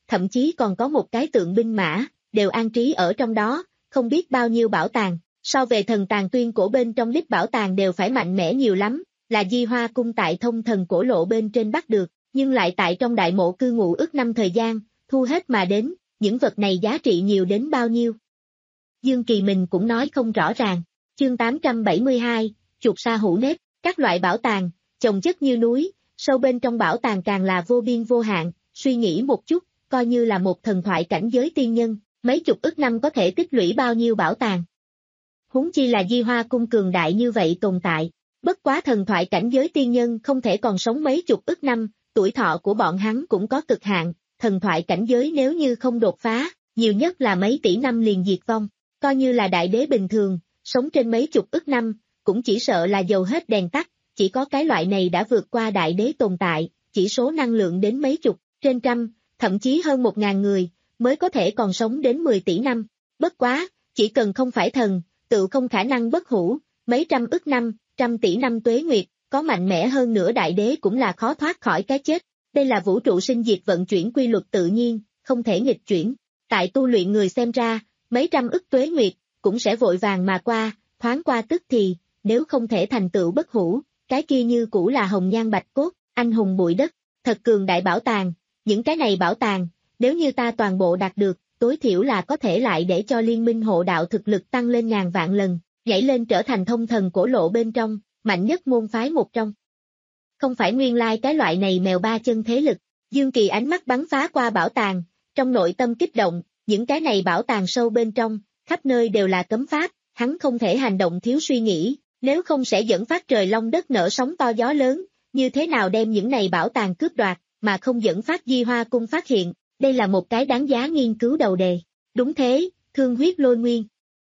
thậm chí còn có một cái tượng binh mã, đều an trí ở trong đó, không biết bao nhiêu bảo tàng. So về thần tàng tuyên cổ bên trong đích bảo tàng đều phải mạnh mẽ nhiều lắm, là Di Hoa cung tại thông thần cổ lộ bên trên bắt được, nhưng lại tại trong đại mộ cư ngụ ước năm thời gian, thu hết mà đến, những vật này giá trị nhiều đến bao nhiêu. Dương Kỳ mình cũng nói không rõ ràng. Chương tám trăm bảy mươi hai, chuột sa hữu nếp, các loại bảo tàng, chồng chất như núi, sâu bên trong bảo tàng càng là vô biên vô hạn, suy nghĩ một chút, coi như là một thần thoại cảnh giới tiên nhân, mấy chục ức năm có thể tích lũy bao nhiêu bảo tàng. Huống chi là Di Hoa cung cường đại như vậy tồn tại, bất quá thần thoại cảnh giới tiên nhân không thể còn sống mấy chục ức năm, tuổi thọ của bọn hắn cũng có cực hạn, thần thoại cảnh giới nếu như không đột phá, nhiều nhất là mấy tỷ năm liền diệt vong, coi như là đại đế bình thường, sống trên mấy chục ức năm, cũng chỉ sợ là dầu hết đèn tắt, chỉ có cái loại này đã vượt qua đại đế tồn tại, chỉ số năng lượng đến mấy chục, trên trăm, thậm chí hơn một ngàn người, mới có thể còn sống đến mười tỷ năm, bất quá, chỉ cần không phải thần, tự không khả năng bất hủ, mấy trăm ức năm, trăm tỷ năm tuế nguyệt, có mạnh mẽ hơn nữa đại đế cũng là khó thoát khỏi cái chết, đây là vũ trụ sinh diệt vận chuyển quy luật tự nhiên, không thể nghịch chuyển, tại tu luyện người xem ra, mấy trăm ức tuế nguyệt, cũng sẽ vội vàng mà qua, thoáng qua tức thì, nếu không thể thành tựu bất hủ, cái kia như cũ là hồng nhan bạch cốt, anh hùng bụi đất, thật cường đại bảo tàng, những cái này bảo tàng, nếu như ta toàn bộ đạt được, tối thiểu là có thể lại để cho liên minh hộ đạo thực lực tăng lên ngàn vạn lần, nhảy lên trở thành thông thần cổ lộ bên trong, mạnh nhất môn phái một trong. Không phải nguyên lai like cái loại này mèo ba chân thế lực, Dương Kỳ ánh mắt bắn phá qua bảo tàng, trong nội tâm kích động, những cái này bảo tàng sâu bên trong, khắp nơi đều là cấm pháp, hắn không thể hành động thiếu suy nghĩ, nếu không sẽ dẫn phát trời long đất nở sóng to gió lớn, như thế nào đem những này bảo tàng cướp đoạt, mà không dẫn phát Di Hoa cung phát hiện, đây là một cái đáng giá nghiên cứu đầu đề. Đúng thế, thương huyết lôi nguyên.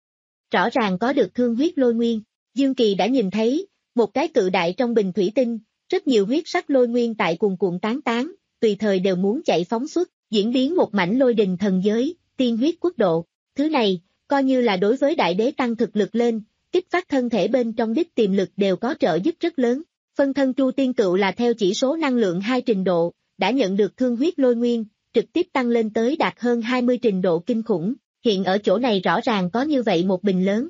Rõ ràng có được thương huyết lôi nguyên, Dương Kỳ đã nhìn thấy, một cái cự đại trong bình thủy tinh, rất nhiều huyết sắc lôi nguyên tại cuồn cuộn tán tán, tùy thời đều muốn chạy phóng xuất, diễn biến một mảnh lôi đình thần giới, tiên huyết quốc độ. Thứ này, coi như là đối với đại đế tăng thực lực lên, kích phát thân thể bên trong đích tiềm lực đều có trợ giúp rất lớn. Phân thân Chu Tiên Cựu là theo chỉ số năng lượng hai trình độ, đã nhận được thương huyết lôi nguyên, trực tiếp tăng lên tới đạt hơn hai mươi trình độ kinh khủng, hiện ở chỗ này rõ ràng có như vậy một bình lớn.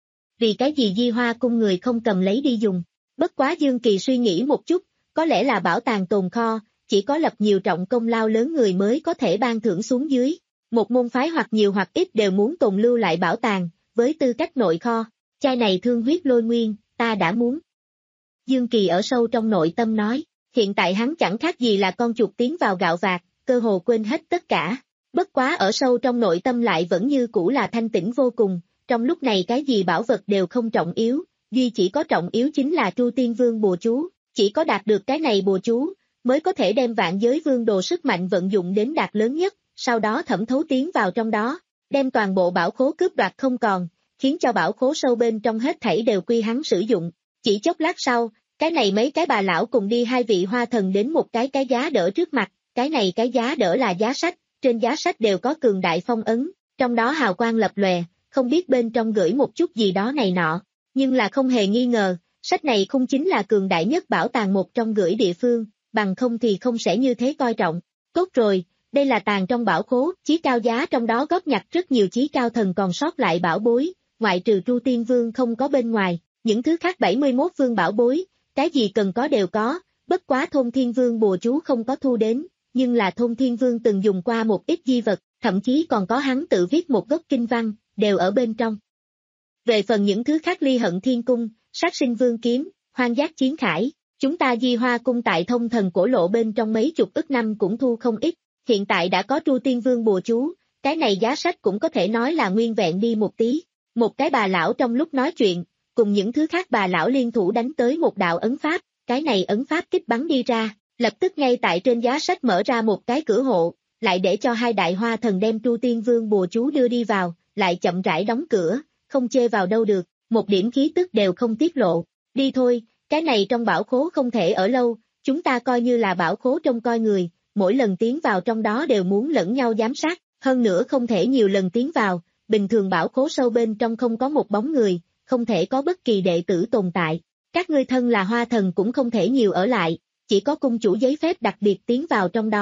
Vì cái gì Di Hoa cung người không cầm lấy đi dùng, bất quá Dương Kỳ suy nghĩ một chút, có lẽ là bảo tàng tồn kho, chỉ có lập nhiều trọng công lao lớn người mới có thể ban thưởng xuống dưới. Một môn phái hoặc nhiều hoặc ít đều muốn tồn lưu lại bảo tàng, với tư cách nội kho, chai này thương huyết lôi nguyên, ta đã muốn. Dương Kỳ ở sâu trong nội tâm nói, hiện tại hắn chẳng khác gì là con chuột tiến vào gạo vạc, cơ hồ quên hết tất cả. Bất quá ở sâu trong nội tâm lại vẫn như cũ là thanh tĩnh vô cùng, trong lúc này cái gì bảo vật đều không trọng yếu, duy chỉ có trọng yếu chính là Tru Tiên Vương bùa chú, chỉ có đạt được cái này bùa chú, mới có thể đem vạn giới vương đồ sức mạnh vận dụng đến đạt lớn nhất, sau đó thẩm thấu tiến vào trong đó, đem toàn bộ bảo khố cướp đoạt không còn, khiến cho bảo khố sâu bên trong hết thảy đều quy hắn sử dụng. Chỉ chốc lát sau, cái này mấy cái bà lão cùng đi hai vị hoa thần đến một cái cái giá đỡ trước mặt, cái này cái giá đỡ là giá sách, trên giá sách đều có cường đại phong ấn, trong đó hào quang lập lòe, không biết bên trong gửi một chút gì đó này nọ, nhưng là không hề nghi ngờ, sách này không chính là cường đại nhất bảo tàng một trong gửi địa phương, bằng không thì không sẽ như thế coi trọng. Tốt rồi, đây là tàng trong bảo khố, chí cao giá trong đó góp nhặt rất nhiều chí cao thần còn sót lại bảo bối, ngoại trừ Tru Tiên Vương không có bên ngoài, những thứ khác bảy mươi mốt vương bảo bối, cái gì cần có đều có, bất quá Thôn Thiên Vương bùa chú không có thu đến, nhưng là Thôn Thiên Vương từng dùng qua một ít di vật, thậm chí còn có hắn tự viết một gốc kinh văn, đều ở bên trong. Về phần những thứ khác Ly Hận Thiên Cung, Sát Sinh Vương Kiếm, Hoang Giác Chiến Khải, chúng ta Di Hoa cung tại thông thần cổ lộ bên trong mấy chục ức năm cũng thu không ít, hiện tại đã có Tru Tiên Vương bùa chú, cái này giá sách cũng có thể nói là nguyên vẹn đi một tí. Một cái bà lão trong lúc nói chuyện, cùng những thứ khác bà lão liên thủ đánh tới một đạo ấn pháp, cái này ấn pháp kích bắn đi ra, lập tức ngay tại trên giá sách mở ra một cái cửa hộ, lại để cho hai đại hoa thần đem Tru Tiên Vương bùa chú đưa đi vào, lại chậm rãi đóng cửa, không chê vào đâu được, một điểm khí tức đều không tiết lộ. Đi thôi, cái này trong bảo khố không thể ở lâu, chúng ta coi như là bảo khố trông coi người, mỗi lần tiến vào trong đó đều muốn lẫn nhau giám sát, hơn nữa không thể nhiều lần tiến vào, bình thường bảo khố sâu bên trong không có một bóng người, không thể có bất kỳ đệ tử tồn tại. Các ngươi thân là hoa thần cũng không thể nhiều ở lại, chỉ có cung chủ giấy phép đặc biệt tiến vào trong đó,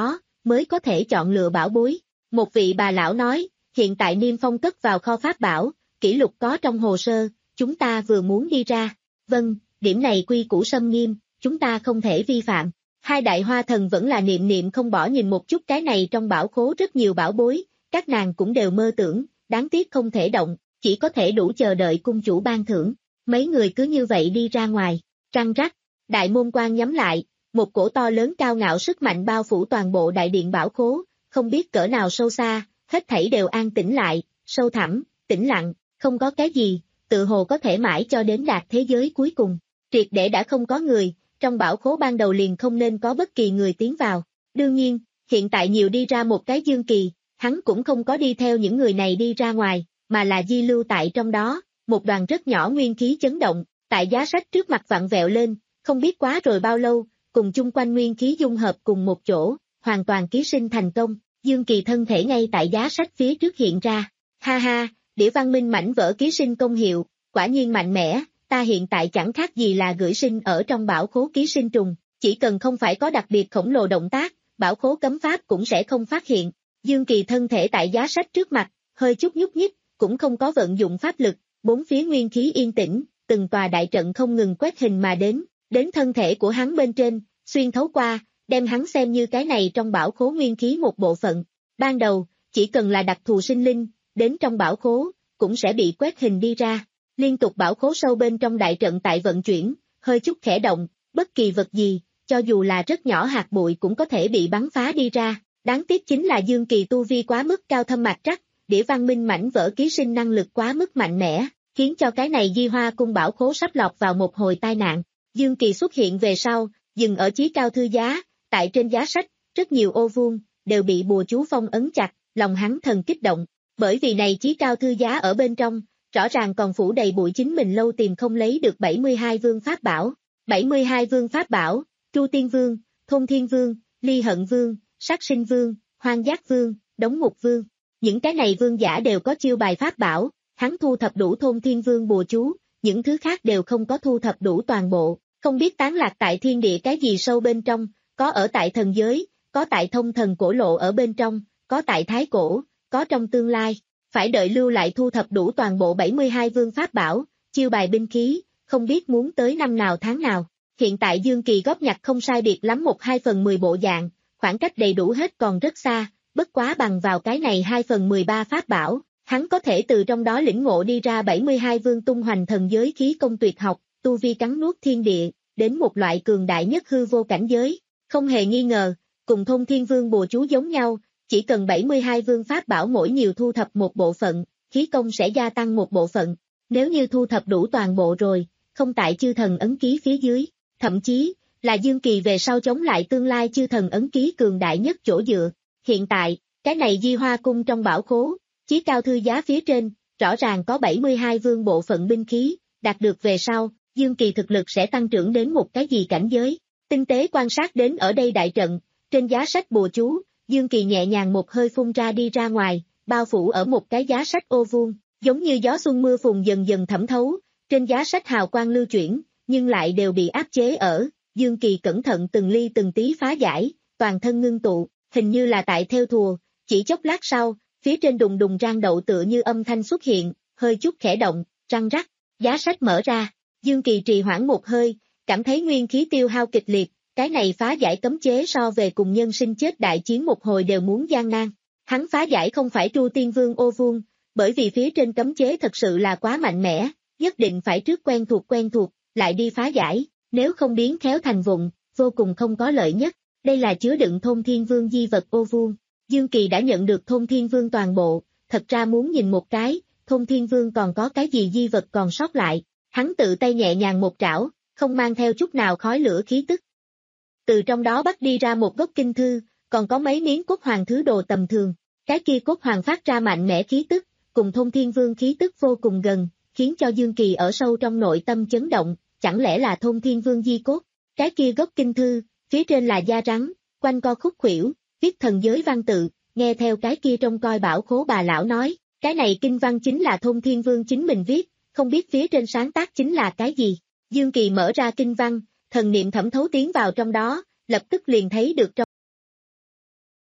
mới có thể chọn lựa bảo bối. Một vị bà lão nói, hiện tại Niêm Phong cất vào kho pháp bảo, kỷ lục có trong hồ sơ, chúng ta vừa muốn đi ra. Vâng, điểm này quy củ xâm nghiêm, chúng ta không thể vi phạm. Hai đại hoa thần vẫn là niệm niệm không bỏ nhìn một chút cái này trong bảo khố rất nhiều bảo bối, các nàng cũng đều mơ tưởng, đáng tiếc không thể động, chỉ có thể đủ chờ đợi cung chủ ban thưởng. Mấy người cứ như vậy đi ra ngoài, răng rắc, đại môn quan nhắm lại, một cổ to lớn cao ngạo sức mạnh bao phủ toàn bộ đại điện bảo khố, không biết cỡ nào sâu xa, hết thảy đều an tĩnh lại, sâu thẳm, tĩnh lặng, không có cái gì, tự hồ có thể mãi cho đến đạt thế giới cuối cùng. Triệt để đã không có người, trong bảo khố ban đầu liền không nên có bất kỳ người tiến vào. Đương nhiên, hiện tại nhiều đi ra một cái Dương Kỳ, hắn cũng không có đi theo những người này đi ra ngoài, mà là di lưu tại trong đó, một đoàn rất nhỏ nguyên khí chấn động, tại giá sách trước mặt vặn vẹo lên, không biết quá rồi bao lâu, cùng chung quanh nguyên khí dung hợp cùng một chỗ, hoàn toàn ký sinh thành công, Dương Kỳ thân thể ngay tại giá sách phía trước hiện ra. Ha ha, đĩa văn minh mảnh vỡ ký sinh công hiệu, quả nhiên mạnh mẽ, ta hiện tại chẳng khác gì là gửi sinh ở trong bảo khố ký sinh trùng, chỉ cần không phải có đặc biệt khổng lồ động tác, bảo khố cấm pháp cũng sẽ không phát hiện. Dương Kỳ thân thể tại giá sách trước mặt, hơi chút nhúc nhích, cũng không có vận dụng pháp lực, bốn phía nguyên khí yên tĩnh, từng tòa đại trận không ngừng quét hình mà đến, đến thân thể của hắn bên trên, xuyên thấu qua, đem hắn xem như cái này trong bảo khố nguyên khí một bộ phận. Ban đầu, chỉ cần là đặc thù sinh linh, đến trong bảo khố, cũng sẽ bị quét hình đi ra. Liên tục bảo khố sâu bên trong đại trận tại vận chuyển, hơi chút khẽ động, bất kỳ vật gì, cho dù là rất nhỏ hạt bụi cũng có thể bị bắn phá đi ra. Đáng tiếc chính là Dương Kỳ tu vi quá mức cao thâm mạc trắc, đĩa văn minh mảnh vỡ ký sinh năng lực quá mức mạnh mẽ, khiến cho cái này Di Hoa cung bảo khố sắp lọt vào một hồi tai nạn. Dương Kỳ xuất hiện về sau, dừng ở chí cao thư giá, tại trên giá sách, rất nhiều ô vuông, đều bị bùa chú phong ấn chặt, lòng hắn thần kích động, bởi vì này chí cao thư giá ở bên trong, rõ ràng còn phủ đầy bụi chính mình lâu tìm không lấy được bảy mươi hai vương pháp bảo. bảy mươi hai vương pháp bảo, Tru Tiên Vương, Thôn Thiên Vương, Ly Hận Vương, Sát Sinh Vương, Hoang Giác Vương, Đống Ngục Vương. Những cái này vương giả đều có chiêu bài pháp bảo, hắn thu thập đủ Thôn Thiên Vương bùa chú, những thứ khác đều không có thu thập đủ toàn bộ, không biết tán lạc tại thiên địa cái gì sâu bên trong, có ở tại thần giới, có tại thông thần cổ lộ ở bên trong, có tại thái cổ, có trong tương lai, phải đợi lưu lại thu thập đủ toàn bộ bảy mươi hai vương pháp bảo, chiêu bài binh khí, không biết muốn tới năm nào tháng nào. Hiện tại Dương Kỳ góp nhặt không sai biệt lắm một hai phần mười bộ dạng, khoảng cách đầy đủ hết còn rất xa, bất quá bằng vào cái này hai phần mười ba pháp bảo, hắn có thể từ trong đó lĩnh ngộ đi ra bảy mươi hai vương tung hoành thần giới khí công tuyệt học, tu vi cắn nuốt thiên địa, đến một loại cường đại nhất hư vô cảnh giới, không hề nghi ngờ, cùng Thôn Thiên Vương bùa chú giống nhau, chỉ cần bảy mươi hai vương pháp bảo mỗi nhiều thu thập một bộ phận, khí công sẽ gia tăng một bộ phận, nếu như thu thập đủ toàn bộ rồi, không tại chư thần ấn ký phía dưới, thậm chí, là Dương Kỳ về sau chống lại tương lai chư thần ấn ký cường đại nhất chỗ dựa. Hiện tại, cái này Di Hoa cung trong bảo khố, chí cao thư giá phía trên, rõ ràng có bảy mươi hai vương bộ phận binh khí, đạt được về sau, Dương Kỳ thực lực sẽ tăng trưởng đến một cái gì cảnh giới. Tinh tế quan sát đến ở đây đại trận, trên giá sách bùa chú, Dương Kỳ nhẹ nhàng một hơi phun ra đi ra ngoài, bao phủ ở một cái giá sách ô vuông, giống như gió xuân mưa phùn dần dần thẩm thấu, trên giá sách hào quang lưu chuyển, nhưng lại đều bị áp chế ở, Dương Kỳ cẩn thận từng ly từng tí phá giải, toàn thân ngưng tụ, hình như là tại theo thùa, chỉ chốc lát sau, phía trên đùng đùng rang đậu tựa như âm thanh xuất hiện, hơi chút khẽ động, răng rắc, giá sách mở ra, Dương Kỳ trì hoãn một hơi, cảm thấy nguyên khí tiêu hao kịch liệt, cái này phá giải cấm chế so về cùng nhân sinh chết đại chiến một hồi đều muốn gian nan. Hắn phá giải không phải Tru Tiên Vương ô vuông, bởi vì phía trên cấm chế thật sự là quá mạnh mẽ, nhất định phải trước quen thuộc quen thuộc, lại đi phá giải, nếu không biến khéo thành vụn, vô cùng không có lợi nhất. Đây là chứa đựng Thôn Thiên Vương di vật ô vuông. Dương Kỳ đã nhận được Thôn Thiên Vương toàn bộ, thật ra muốn nhìn một cái, Thôn Thiên Vương còn có cái gì di vật còn sót lại, hắn tự tay nhẹ nhàng một trảo, không mang theo chút nào khói lửa khí tức. Từ trong đó bắt đi ra một gốc kinh thư, còn có mấy miếng cốt hoàng thứ đồ tầm thường, cái kia cốt hoàng phát ra mạnh mẽ khí tức, cùng Thôn Thiên Vương khí tức vô cùng gần, khiến cho Dương Kỳ ở sâu trong nội tâm chấn động, chẳng lẽ là Thôn Thiên Vương di cốt, cái kia gốc kinh thư, phía trên là da rắn, quanh co khúc khuỷu, viết thần giới văn tự, nghe theo cái kia trông coi bảo khố bà lão nói, cái này kinh văn chính là Thôn Thiên Vương chính mình viết, không biết phía trên sáng tác chính là cái gì. Dương Kỳ mở ra kinh văn, thần niệm thẩm thấu tiến vào trong đó, lập tức liền thấy được trong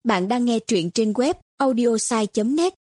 Bạn đang nghe truyện trên web audiosai chấm net.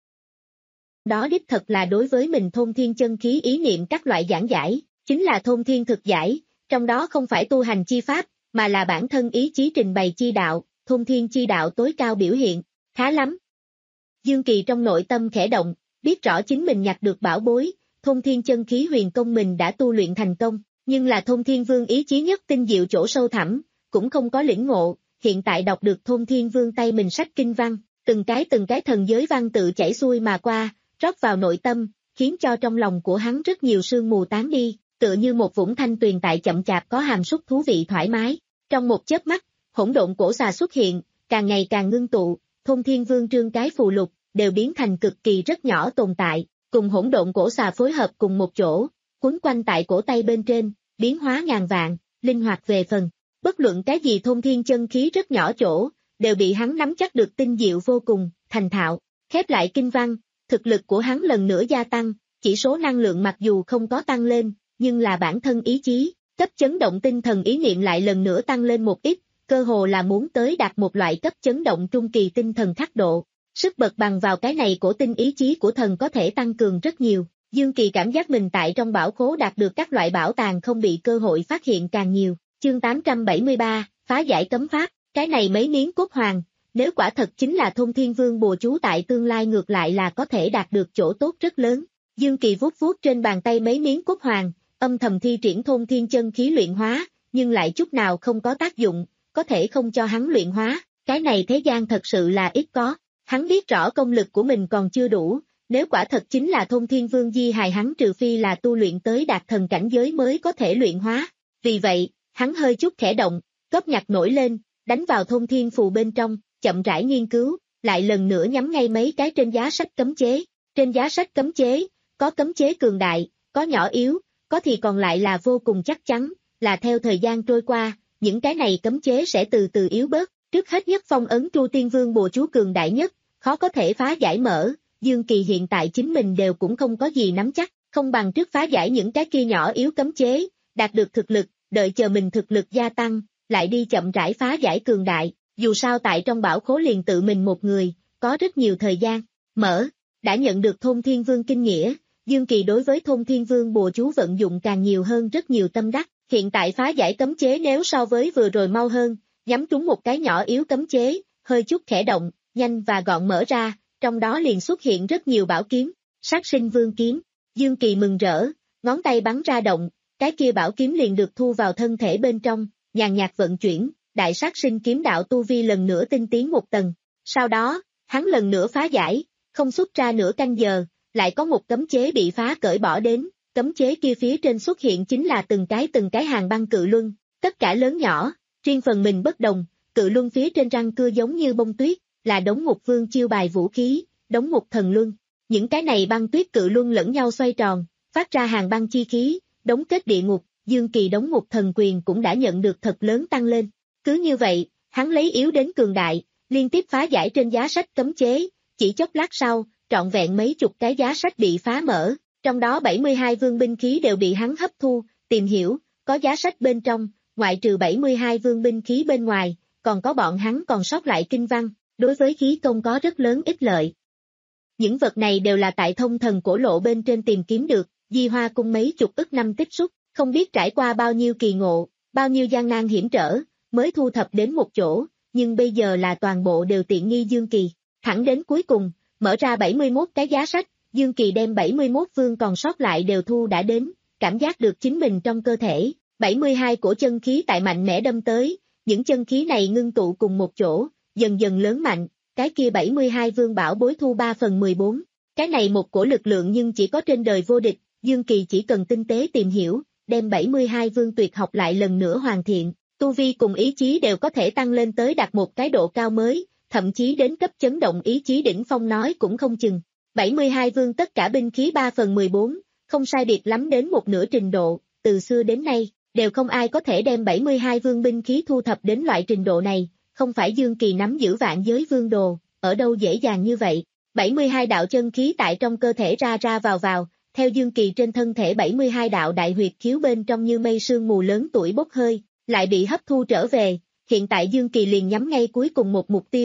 Đó đích thật là đối với mình thôn thiên chân khí ý niệm các loại giảng giải, chính là thôn thiên thực giải, trong đó không phải tu hành chi pháp, mà là bản thân ý chí trình bày chi đạo, thôn thiên chi đạo tối cao biểu hiện, khá lắm. Dương Kỳ trong nội tâm khẽ động, biết rõ chính mình nhặt được bảo bối, thôn thiên chân khí huyền công mình đã tu luyện thành công, nhưng là thôn thiên vương ý chí nhất tinh diệu chỗ sâu thẳm, cũng không có lĩnh ngộ, hiện tại đọc được thôn thiên vương tay mình sách kinh văn, từng cái từng cái thần giới văn tự chảy xuôi mà qua, rót vào nội tâm, khiến cho trong lòng của hắn rất nhiều sương mù tán đi, tựa như một vũng thanh tuyền tại chậm chạp có hàm súc thú vị thoải mái. Trong một chớp mắt, hỗn độn cổ xà xuất hiện, càng ngày càng ngưng tụ, thôn thiên vương trương cái phù lục, đều biến thành cực kỳ rất nhỏ tồn tại, cùng hỗn độn cổ xà phối hợp cùng một chỗ, quấn quanh tại cổ tay bên trên, biến hóa ngàn vạn, linh hoạt về phần. Bất luận cái gì thôn thiên chân khí rất nhỏ chỗ, đều bị hắn nắm chắc được tinh diệu vô cùng, thành thạo. Khép lại kinh văn, thực lực của hắn lần nữa gia tăng, chỉ số năng lượng mặc dù không có tăng lên, nhưng là bản thân ý chí, cấp chấn động tinh thần ý niệm lại lần nữa tăng lên một ít, cơ hồ là muốn tới đạt một loại cấp chấn động trung kỳ tinh thần khắc độ. Sức bật bằng vào cái này của tinh ý chí của thần có thể tăng cường rất nhiều. Dương Kỳ cảm giác mình tại trong bảo khố đạt được các loại bảo tàng không bị cơ hội phát hiện càng nhiều. Chương tám trăm bảy mươi ba, phá giải cấm pháp, cái này mấy miếng cốt hoàng, nếu quả thật chính là thôn thiên vương bùa chú tại tương lai ngược lại là có thể đạt được chỗ tốt rất lớn. Dương Kỳ vuốt vuốt trên bàn tay mấy miếng cốt hoàng, âm thầm thi triển thôn thiên chân khí luyện hóa, nhưng lại chút nào không có tác dụng, có thể không cho hắn luyện hóa, cái này thế gian thật sự là ít có. Hắn biết rõ công lực của mình còn chưa đủ, nếu quả thật chính là thôn thiên vương di hài hắn trừ phi là tu luyện tới đạt thần cảnh giới mới có thể luyện hóa. Vì vậy, hắn hơi chút khẽ động, cóp nhặt nổi lên, đánh vào thôn thiên phù bên trong, chậm rãi nghiên cứu, lại lần nữa nhắm ngay mấy cái trên giá sách cấm chế. Trên giá sách cấm chế, có cấm chế cường đại, có nhỏ yếu, có thì còn lại là vô cùng chắc chắn, là theo thời gian trôi qua, những cái này cấm chế sẽ từ từ yếu bớt. Trước hết nhất phong ấn Tru Tiên Vương bùa chú cường đại nhất, khó có thể phá giải mở, Dương Kỳ hiện tại chính mình đều cũng không có gì nắm chắc, không bằng trước phá giải những cái kia nhỏ yếu cấm chế, đạt được thực lực, đợi chờ mình thực lực gia tăng, lại đi chậm rãi phá giải cường đại, dù sao tại trong bảo khố liền tự mình một người, có rất nhiều thời gian. Mở, đã nhận được thôn thiên vương kinh nghĩa, Dương Kỳ đối với thôn thiên vương bùa chú vận dụng càng nhiều hơn rất nhiều tâm đắc, hiện tại phá giải cấm chế nếu so với vừa rồi mau hơn, nhắm trúng một cái nhỏ yếu cấm chế, hơi chút khẽ động, nhanh và gọn mở ra, trong đó liền xuất hiện rất nhiều bảo kiếm, sát sinh vương kiếm, Dương Kỳ mừng rỡ, ngón tay bắn ra động, cái kia bảo kiếm liền được thu vào thân thể bên trong, nhàn nhạt vận chuyển, đại sát sinh kiếm đạo tu vi lần nữa tinh tiến một tầng, sau đó, hắn lần nữa phá giải, không xuất ra nửa canh giờ, lại có một cấm chế bị phá cởi bỏ đến, cấm chế kia phía trên xuất hiện chính là từng cái từng cái hàng băng cự luân, tất cả lớn nhỏ, riêng phần mình bất đồng, cự luân phía trên răng cưa giống như bông tuyết, là đống ngục vương chiêu bài vũ khí, đống ngục thần luân. Những cái này băng tuyết cự luân lẫn nhau xoay tròn, phát ra hàng băng chi khí, đống kết địa ngục, Dương Kỳ đống ngục thần quyền cũng đã nhận được thật lớn tăng lên. Cứ như vậy, hắn lấy yếu đến cường đại, liên tiếp phá giải trên giá sách cấm chế, chỉ chốc lát sau, trọn vẹn mấy chục cái giá sách bị phá mở, trong đó bảy mươi hai vương binh khí đều bị hắn hấp thu, tìm hiểu, có giá sách bên trong, ngoại trừ bảy mươi hai vương binh khí bên ngoài, còn có bọn hắn còn sót lại kinh văn, đối với khí công có rất lớn ích lợi. Những vật này đều là tại thông thần cổ lộ bên trên tìm kiếm được, Di Hoa cung mấy chục ức năm tích xúc, không biết trải qua bao nhiêu kỳ ngộ, bao nhiêu gian nan hiểm trở, mới thu thập đến một chỗ, nhưng bây giờ là toàn bộ đều tiện nghi Dương Kỳ. Thẳng đến cuối cùng, mở ra bảy mươi mốt cái giá sách, Dương Kỳ đem bảy mươi mốt vương còn sót lại đều thu đã đến, cảm giác được chính mình trong cơ thể, bảy mươi hai cổ chân khí tại mạnh mẽ đâm tới, những chân khí này ngưng tụ cùng một chỗ, dần dần lớn mạnh, cái kia bảy mươi hai vương bảo bối thu ba phần mười bốn, cái này một cổ lực lượng nhưng chỉ có trên đời vô địch, Dương Kỳ chỉ cần tinh tế tìm hiểu, đem bảy mươi hai vương tuyệt học lại lần nữa hoàn thiện, tu vi cùng ý chí đều có thể tăng lên tới đạt một cái độ cao mới, thậm chí đến cấp chấn động ý chí đỉnh phong nói cũng không chừng. bảy mươi hai vương tất cả binh khí ba phần mười bốn, không sai biệt lắm đến một nửa trình độ, từ xưa đến nay, đều không ai có thể đem bảy mươi hai vương binh khí thu thập đến loại trình độ này, không phải Dương Kỳ nắm giữ vạn giới vương đồ, ở đâu dễ dàng như vậy. bảy mươi hai đạo chân khí tại trong cơ thể ra ra vào vào, theo Dương Kỳ trên thân thể bảy mươi hai đạo đại huyệt khiếu bên trong như mây sương mù lớn tuổi bốc hơi, lại bị hấp thu trở về, hiện tại Dương Kỳ liền nhắm ngay cuối cùng một mục tiêu,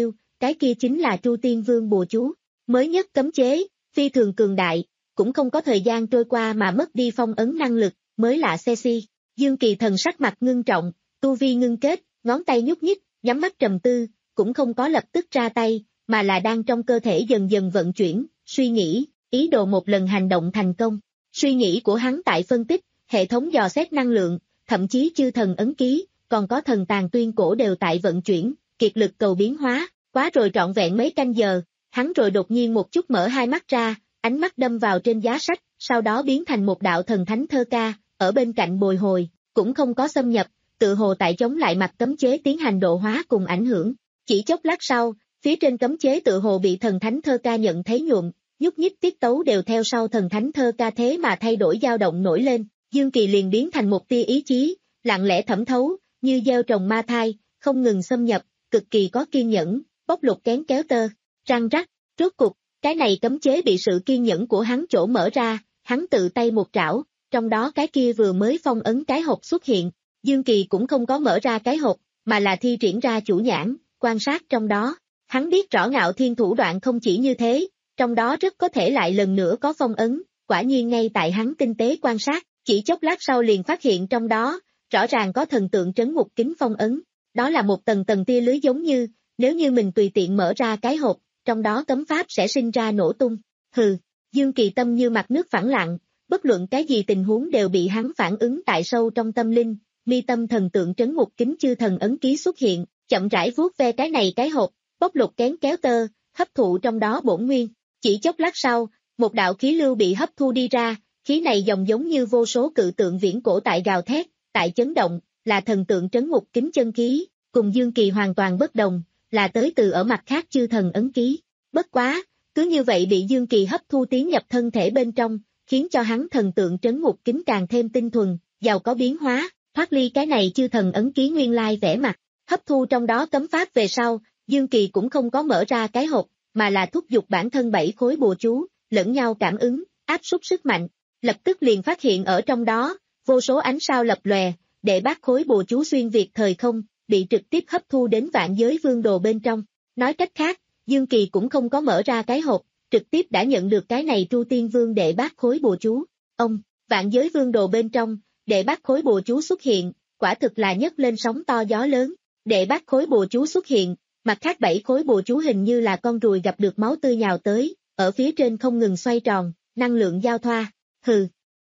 cái kia chính là Tru Tiên Vương bùa chú. Mới nhất cấm chế, phi thường cường đại, cũng không có thời gian trôi qua mà mất đi phong ấn năng lực, mới lạ xe si. Dương Kỳ thần sắc mặt ngưng trọng, tu vi ngưng kết, ngón tay nhúc nhích, nhắm mắt trầm tư, cũng không có lập tức ra tay, mà là đang trong cơ thể dần dần vận chuyển, suy nghĩ, ý đồ một lần hành động thành công. Suy nghĩ của hắn tại phân tích, hệ thống dò xét năng lượng, thậm chí chư thần ấn ký, còn có thần tàng tuyên cổ đều tại vận chuyển, kiệt lực cầu biến hóa, quá rồi trọn vẹn mấy canh giờ, hắn rồi đột nhiên một chút mở hai mắt ra, ánh mắt đâm vào trên giá sách, sau đó biến thành một đạo thần thánh thơ ca, ở bên cạnh bồi hồi, cũng không có xâm nhập, tự hồ tại chống lại mặt cấm chế tiến hành độ hóa cùng ảnh hưởng. Chỉ chốc lát sau, phía trên cấm chế tự hồ bị thần thánh thơ ca nhận thấy nhuộm, nhúc nhích tiết tấu đều theo sau thần thánh thơ ca thế mà thay đổi dao động nổi lên, Dương Kỳ liền biến thành một tia ý chí, lặng lẽ thẩm thấu, như gieo trồng ma thai, không ngừng xâm nhập, cực kỳ có kiên nhẫn, bóc lục kén kéo tơ, răng rắc, rốt cục, cái này cấm chế bị sự kiên nhẫn của hắn chỗ mở ra, hắn tự tay một trảo, trong đó cái kia vừa mới phong ấn cái hộp xuất hiện, Dương Kỳ cũng không có mở ra cái hộp, mà là thi triển ra chủ nhãn, quan sát trong đó, hắn biết rõ Ngạo Thiên thủ đoạn không chỉ như thế, trong đó rất có thể lại lần nữa có phong ấn, quả nhiên ngay tại hắn tinh tế quan sát, chỉ chốc lát sau liền phát hiện trong đó, rõ ràng có thần tượng trấn ngục kính phong ấn, đó là một tầng tầng tia lưới giống như, nếu như mình tùy tiện mở ra cái hộp, trong đó cấm pháp sẽ sinh ra nổ tung, hừ, Dương Kỳ tâm như mặt nước phẳng lặng, bất luận cái gì tình huống đều bị hắn phản ứng tại sâu trong tâm linh, mi tâm thần tượng trấn ngục kính chư thần ấn ký xuất hiện, chậm rãi vuốt ve cái này cái hộp, bóc lục kén kéo tơ, hấp thụ trong đó bổn nguyên, chỉ chốc lát sau, một đạo khí lưu bị hấp thu đi ra, khí này dòng giống như vô số cự tượng viễn cổ tại gào thét, tại chấn động, là thần tượng trấn ngục kính chân khí, cùng Dương Kỳ hoàn toàn bất đồng, là tới từ ở mặt khác chư thần ấn ký. Bất quá, cứ như vậy bị Dương Kỳ hấp thu tiến nhập thân thể bên trong, khiến cho hắn thần tượng trấn ngục kính càng thêm tinh thuần, giàu có biến hóa, thoát ly cái này chư thần ấn ký nguyên lai vẻ mặt, hấp thu trong đó cấm pháp về sau, Dương Kỳ cũng không có mở ra cái hộp, mà là thúc giục bản thân bảy khối bùa chú, lẫn nhau cảm ứng, áp suất sức mạnh, lập tức liền phát hiện ở trong đó, vô số ánh sao lập lòe, để bát khối bùa chú xuyên việt thời không, bị trực tiếp hấp thu đến vạn giới vương đồ bên trong. Nói cách khác, Dương Kỳ cũng không có mở ra cái hộp, trực tiếp đã nhận được cái này Tru Tiên Vương đệ bát khối bùa chú. Ông, vạn giới vương đồ bên trong, đệ bát khối bùa chú xuất hiện, quả thực là nhấc lên sóng to gió lớn. Đệ bát khối bùa chú xuất hiện, mặt khác bảy khối bùa chú hình như là con ruồi gặp được máu tươi nhào tới, ở phía trên không ngừng xoay tròn, năng lượng giao thoa. Hừ.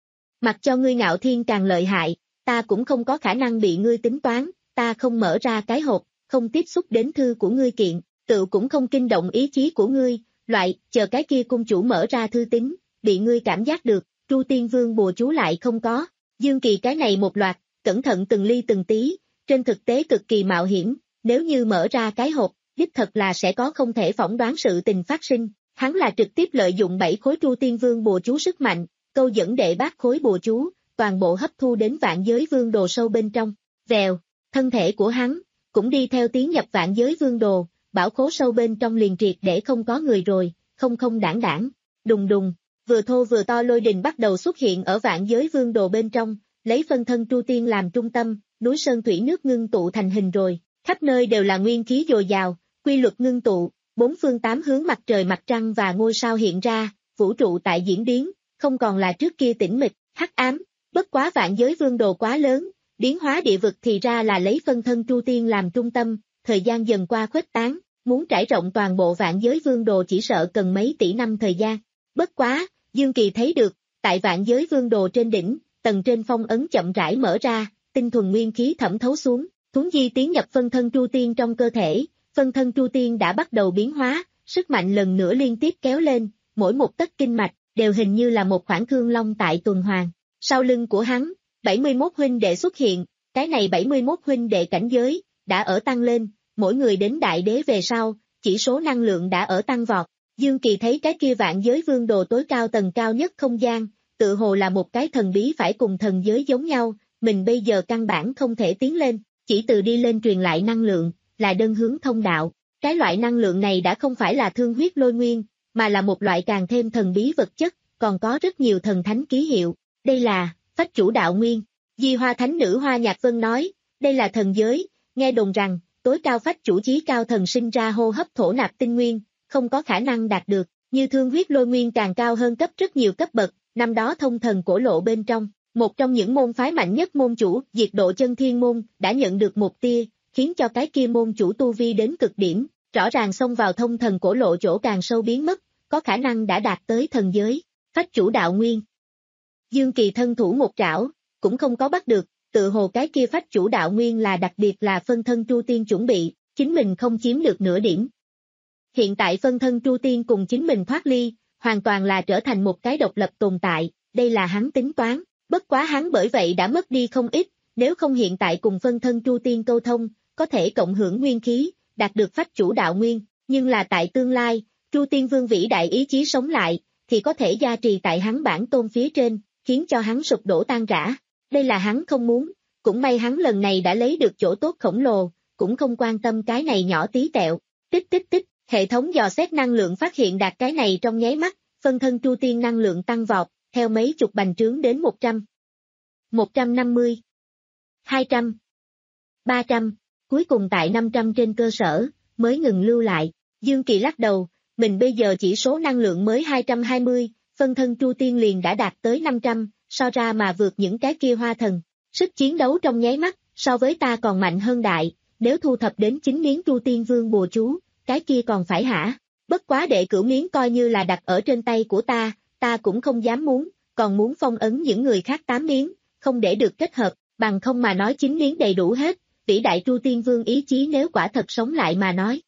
Mặc cho ngươi Ngạo Thiên càng lợi hại, ta cũng không có khả năng bị ngươi tính toán, ta không mở ra cái hộp, không tiếp xúc đến thư của ngươi kiện, tự cũng không kinh động ý chí của ngươi, loại, chờ cái kia cung chủ mở ra thư tín, bị ngươi cảm giác được, Tru Tiên Vương bùa chú lại không có. Dương Kỳ cái này một loạt, cẩn thận từng ly từng tí, trên thực tế cực kỳ mạo hiểm, nếu như mở ra cái hộp, đích thật là sẽ có không thể phỏng đoán sự tình phát sinh, hắn là trực tiếp lợi dụng bảy khối Tru Tiên Vương bùa chú sức mạnh, câu dẫn đệ bát khối bùa chú, toàn bộ hấp thu đến vạn giới vương đồ sâu bên trong, vèo, thân thể của hắn, cũng đi theo tiến nhập vạn giới vương đồ, bảo khố sâu bên trong liền triệt để không có người rồi, không không đảng đảng, đùng đùng, vừa thô vừa to lôi đình bắt đầu xuất hiện ở vạn giới vương đồ bên trong, lấy phân thân Tru Tiên làm trung tâm, núi sơn thủy nước ngưng tụ thành hình rồi, khắp nơi đều là nguyên khí dồi dào, quy luật ngưng tụ, bốn phương tám hướng mặt trời mặt trăng và ngôi sao hiện ra, vũ trụ tại diễn biến, không còn là trước kia tĩnh mịch, hắc ám, bất quá vạn giới vương đồ quá lớn, biến hóa địa vực thì ra là lấy phân thân Tru Tiên làm trung tâm, thời gian dần qua khuếch tán, muốn trải rộng toàn bộ vạn giới vương đồ chỉ sợ cần mấy tỷ năm thời gian. Bất quá, Dương Kỳ thấy được, tại vạn giới vương đồ trên đỉnh, tầng trên phong ấn chậm rãi mở ra, tinh thuần nguyên khí thẩm thấu xuống, thuấn di tiến nhập phân thân Tru Tiên trong cơ thể, phân thân Tru Tiên đã bắt đầu biến hóa, sức mạnh lần nữa liên tiếp kéo lên, mỗi một tấc kinh mạch, đều hình như là một khoảng thương long tại tuần hoàn. Sau lưng của hắn, bảy mươi mốt huynh đệ xuất hiện, cái này bảy mươi mốt huynh đệ cảnh giới, đã ở tăng lên, mỗi người đến đại đế về sau, chỉ số năng lượng đã ở tăng vọt. Dương Kỳ thấy cái kia vạn giới vương đồ tối cao tầng cao nhất không gian, tự hồ là một cái thần bí phải cùng thần giới giống nhau, mình bây giờ căn bản không thể tiến lên, chỉ từ đi lên truyền lại năng lượng, là đơn hướng thông đạo. Cái loại năng lượng này đã không phải là thương huyết lôi nguyên, mà là một loại càng thêm thần bí vật chất, còn có rất nhiều thần thánh ký hiệu. Đây là phách chủ đạo nguyên. Di Hoa Thánh Nữ Hoa Nhạc Vân nói, đây là thần giới, nghe đồn rằng, tối cao phách chủ chí cao thần sinh ra hô hấp thổ nạp tinh nguyên, không có khả năng đạt được, như thương huyết lôi nguyên càng cao hơn cấp rất nhiều cấp bậc, năm đó thông thần cổ lộ bên trong, một trong những môn phái mạnh nhất môn chủ, diệt độ chân thiên môn, đã nhận được một tia, khiến cho cái kia môn chủ tu vi đến cực điểm, rõ ràng xông vào thông thần cổ lộ chỗ càng sâu biến mất, có khả năng đã đạt tới thần giới, phách chủ đạo nguyên. Dương Kỳ thân thủ một trảo, cũng không có bắt được, tự hồ cái kia phách chủ đạo nguyên là đặc biệt là phân thân Tru Tiên chuẩn bị, chính mình không chiếm được nửa điểm. Hiện tại phân thân Tru Tiên cùng chính mình thoát ly, hoàn toàn là trở thành một cái độc lập tồn tại, đây là hắn tính toán, bất quá hắn bởi vậy đã mất đi không ít, nếu không hiện tại cùng phân thân Tru Tiên câu thông, có thể cộng hưởng nguyên khí, đạt được phách chủ đạo nguyên, nhưng là tại tương lai, Tru Tiên Vương vĩ đại ý chí sống lại, thì có thể gia trì tại hắn bản tôn phía trên, khiến cho hắn sụp đổ tan rã. Đây là hắn không muốn, cũng may hắn lần này đã lấy được chỗ tốt khổng lồ, cũng không quan tâm cái này nhỏ tí tẹo. Tích tích tích, hệ thống dò xét năng lượng phát hiện đạt cái này trong nháy mắt, phân thân Tru Tiên năng lượng tăng vọt, theo mấy chục bành trướng đến một trăm, một trăm năm mươi, hai trăm, ba trăm, cuối cùng tại năm trăm trên cơ sở, mới ngừng lưu lại. Dương Kỳ lắc đầu, mình bây giờ chỉ số năng lượng mới hai trăm hai mươi, phân thân Tru Tiên liền đã đạt tới năm trăm, so ra mà vượt những cái kia hoa thần. Sức chiến đấu trong nháy mắt, so với ta còn mạnh hơn đại, nếu thu thập đến chín miếng Tru Tiên Vương bùa chú, cái kia còn phải hả? Bất quá đệ cửu miếng coi như là đặt ở trên tay của ta, ta cũng không dám muốn, còn muốn phong ấn những người khác tám miếng, không để được kết hợp, bằng không mà nói chín miếng đầy đủ hết, vĩ đại Tru Tiên Vương ý chí nếu quả thật sống lại mà nói.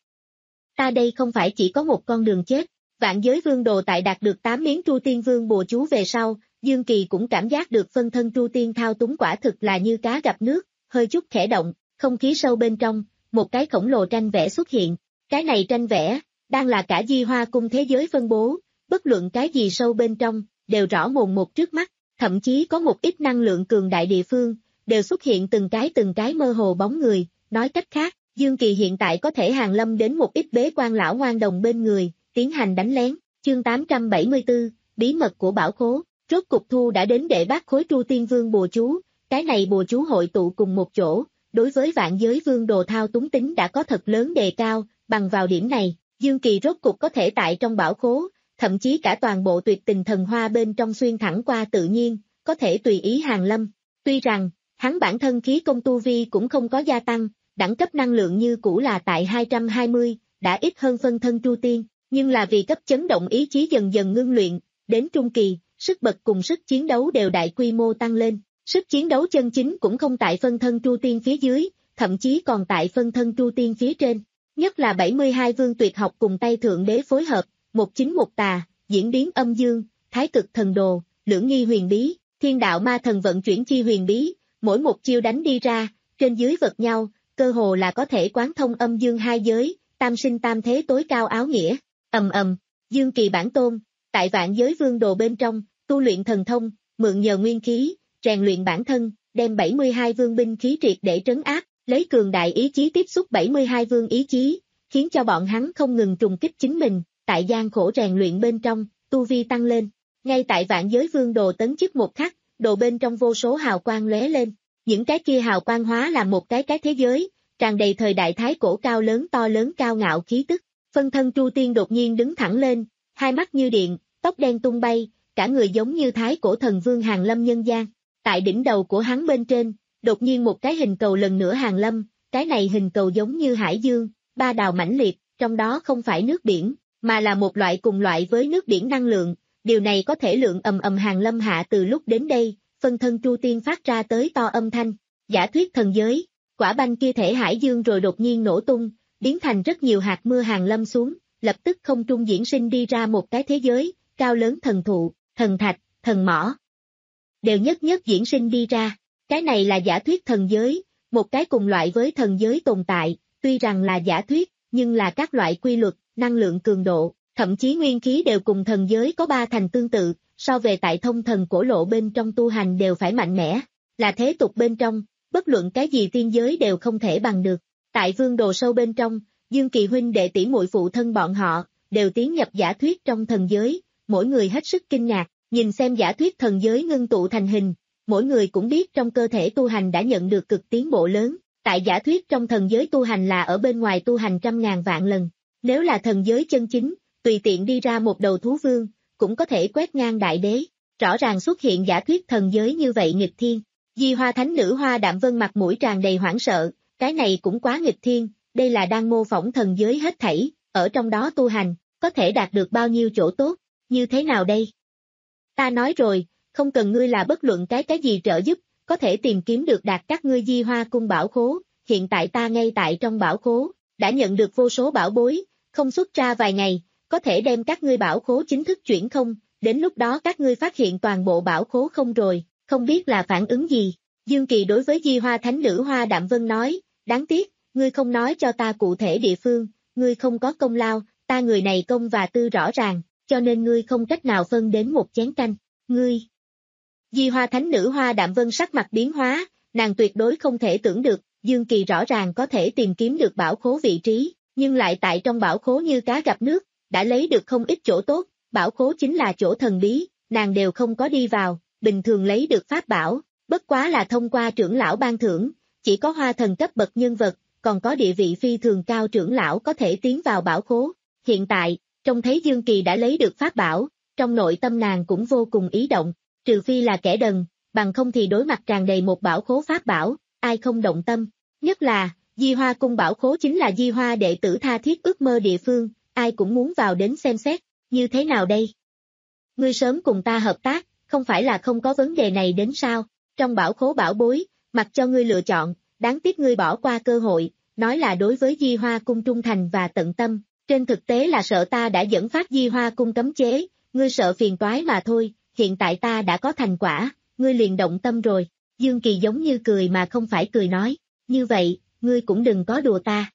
Ta đây không phải chỉ có một con đường chết, vạn giới vương đồ tại đạt được tám miếng Tru Tiên Vương bùa chú về sau, Dương Kỳ cũng cảm giác được phân thân Tru Tiên thao túng quả thực là như cá gặp nước, hơi chút khẽ động, không khí sâu bên trong, một cái khổng lồ tranh vẽ xuất hiện, cái này tranh vẽ, đang là cả Di Hoa Cung thế giới phân bố, bất luận cái gì sâu bên trong, đều rõ mồn một trước mắt, thậm chí có một ít năng lượng cường đại địa phương, đều xuất hiện từng cái từng cái mơ hồ bóng người, nói cách khác, Dương Kỳ hiện tại có thể hàng lâm đến một ít bế quan lão ngoan đồng bên người, tiến hành đánh lén, chương tám trăm bảy mươi tư, bí mật của bảo khố, rốt cục thu đã đến đệ bát khối Tru Tiên Vương bùa chú, cái này bùa chú hội tụ cùng một chỗ, đối với vạn giới vương đồ thao túng tính đã có thật lớn đề cao, bằng vào điểm này, Dương Kỳ rốt cục có thể tại trong bảo khố, thậm chí cả toàn bộ tuyệt tình thần hoa bên trong xuyên thẳng qua tự nhiên, có thể tùy ý hàng lâm, tuy rằng, hắn bản thân khí công tu vi cũng không có gia tăng, đẳng cấp năng lượng như cũ là tại hai trăm hai mươi, đã ít hơn phân thân Tru Tiên, nhưng là vì cấp chấn động ý chí dần dần ngưng luyện, đến trung kỳ, sức bật cùng sức chiến đấu đều đại quy mô tăng lên, sức chiến đấu chân chính cũng không tại phân thân Tru Tiên phía dưới, thậm chí còn tại phân thân Tru Tiên phía trên, nhất là bảy mươi hai vương tuyệt học cùng tay thượng đế phối hợp, một chính một tà, diễn biến âm dương, thái cực thần đồ, lưỡng nghi huyền bí, thiên đạo ma thần vận chuyển chi huyền bí, mỗi một chiêu đánh đi ra, trên dưới vật nhau, cơ hồ là có thể quán thông âm dương hai giới, tam sinh tam thế tối cao áo nghĩa, ầm ầm, Dương Kỳ bản tôn, tại vạn giới vương đồ bên trong, tu luyện thần thông, mượn nhờ nguyên khí, rèn luyện bản thân, đem bảy mươi hai vương binh khí triệt để trấn áp, lấy cường đại ý chí tiếp xúc bảy mươi hai vương ý chí, khiến cho bọn hắn không ngừng trùng kích chính mình, tại gian khổ rèn luyện bên trong, tu vi tăng lên. Ngay tại vạn giới vương đồ tấn chức một khắc, đồ bên trong vô số hào quang lóe lên, những cái kia hào quang hóa làm một cái cái thế giới, tràn đầy thời đại thái cổ cao lớn to lớn cao ngạo khí tức. Phân thân Tru Tiên đột nhiên đứng thẳng lên, hai mắt như điện, tóc đen tung bay, cả người giống như thái cổ thần vương hàng lâm nhân gian. Tại đỉnh đầu của hắn bên trên, đột nhiên một cái hình cầu lần nữa hàng lâm, cái này hình cầu giống như hải dương, ba đào mãnh liệt, trong đó không phải nước biển, mà là một loại cùng loại với nước biển năng lượng, điều này có thể lượng ầm ầm hàng lâm hạ từ lúc đến đây, phân thân Tru Tiên phát ra tới to âm thanh, giả thuyết thần giới, quả banh kia thể hải dương rồi đột nhiên nổ tung, biến thành rất nhiều hạt mưa hàng lâm xuống, lập tức không trung diễn sinh đi ra một cái thế giới, cao lớn thần thụ, thần thạch, thần mỏ. Đều nhất nhất diễn sinh đi ra, cái này là giả thuyết thần giới, một cái cùng loại với thần giới tồn tại, tuy rằng là giả thuyết, nhưng là các loại quy luật, năng lượng cường độ, thậm chí nguyên khí đều cùng thần giới có ba thành tương tự, so về tại thông thần cổ lộ bên trong tu hành đều phải mạnh mẽ, là thế tục bên trong, bất luận cái gì tiên giới đều không thể bằng được. Tại vương đồ sâu bên trong, Dương Kỳ huynh đệ tỷ muội phụ thân bọn họ, đều tiến nhập giả thuyết trong thần giới, mỗi người hết sức kinh ngạc, nhìn xem giả thuyết thần giới ngưng tụ thành hình, mỗi người cũng biết trong cơ thể tu hành đã nhận được cực tiến bộ lớn, Tại giả thuyết trong thần giới tu hành là ở bên ngoài tu hành trăm ngàn vạn lần. Nếu là thần giới chân chính, tùy tiện đi ra một đầu thú vương, cũng có thể quét ngang đại đế. Rõ ràng xuất hiện giả thuyết thần giới như vậy nghịch thiên. Di Hoa Thánh Nữ Hoa Đạm Vân mặt mũi tràn đầy hoảng sợ, cái này cũng quá nghịch thiên, đây là đang mô phỏng thần giới hết thảy, ở trong đó tu hành, có thể đạt được bao nhiêu chỗ tốt, như thế nào đây? Ta nói rồi, không cần ngươi là bất luận cái cái gì trợ giúp, có thể tìm kiếm được đạt các ngươi Di Hoa cung bảo khố, hiện tại ta ngay tại trong bảo khố, đã nhận được vô số bảo bối, không xuất ra vài ngày, có thể đem các ngươi bảo khố chính thức chuyển không, đến lúc đó các ngươi phát hiện toàn bộ bảo khố không rồi, không biết là phản ứng gì. Dương Kỳ đối với Di Hoa Thánh Nữ Hoa Đạm Vân nói, đáng tiếc, ngươi không nói cho ta cụ thể địa phương, ngươi không có công lao, ta người này công và tư rõ ràng, cho nên ngươi không cách nào phân đến một chén canh, ngươi. Di Hoa Thánh Nữ Hoa Đạm Vân sắc mặt biến hóa, nàng tuyệt đối không thể tưởng được, Dương Kỳ rõ ràng có thể tìm kiếm được bảo khố vị trí, nhưng lại tại trong bảo khố như cá gặp nước, đã lấy được không ít chỗ tốt, bảo khố chính là chỗ thần bí, nàng đều không có đi vào, bình thường lấy được pháp bảo, bất quá là thông qua trưởng lão ban thưởng, chỉ có hoa thần cấp bậc nhân vật, còn có địa vị phi thường cao trưởng lão có thể tiến vào bảo khố. Hiện tại, trông thấy Dương Kỳ đã lấy được pháp bảo, trong nội tâm nàng cũng vô cùng ý động, trừ phi là kẻ đần, bằng không thì đối mặt tràn đầy một bảo khố pháp bảo, ai không động tâm, nhất là, Di Hoa cung bảo khố chính là Di Hoa đệ tử tha thiết ước mơ địa phương, ai cũng muốn vào đến xem xét, như thế nào đây? Ngươi sớm cùng ta hợp tác, không phải là không có vấn đề này đến sao, trong bảo khố bảo bối, mặc cho ngươi lựa chọn, đáng tiếc ngươi bỏ qua cơ hội, nói là đối với Di Hoa cung trung thành và tận tâm, trên thực tế là sợ ta đã dẫn phát Di Hoa cung cấm chế, ngươi sợ phiền toái mà thôi, hiện tại ta đã có thành quả, ngươi liền động tâm rồi, Dương Kỳ giống như cười mà không phải cười nói, như vậy, ngươi cũng đừng có đùa ta.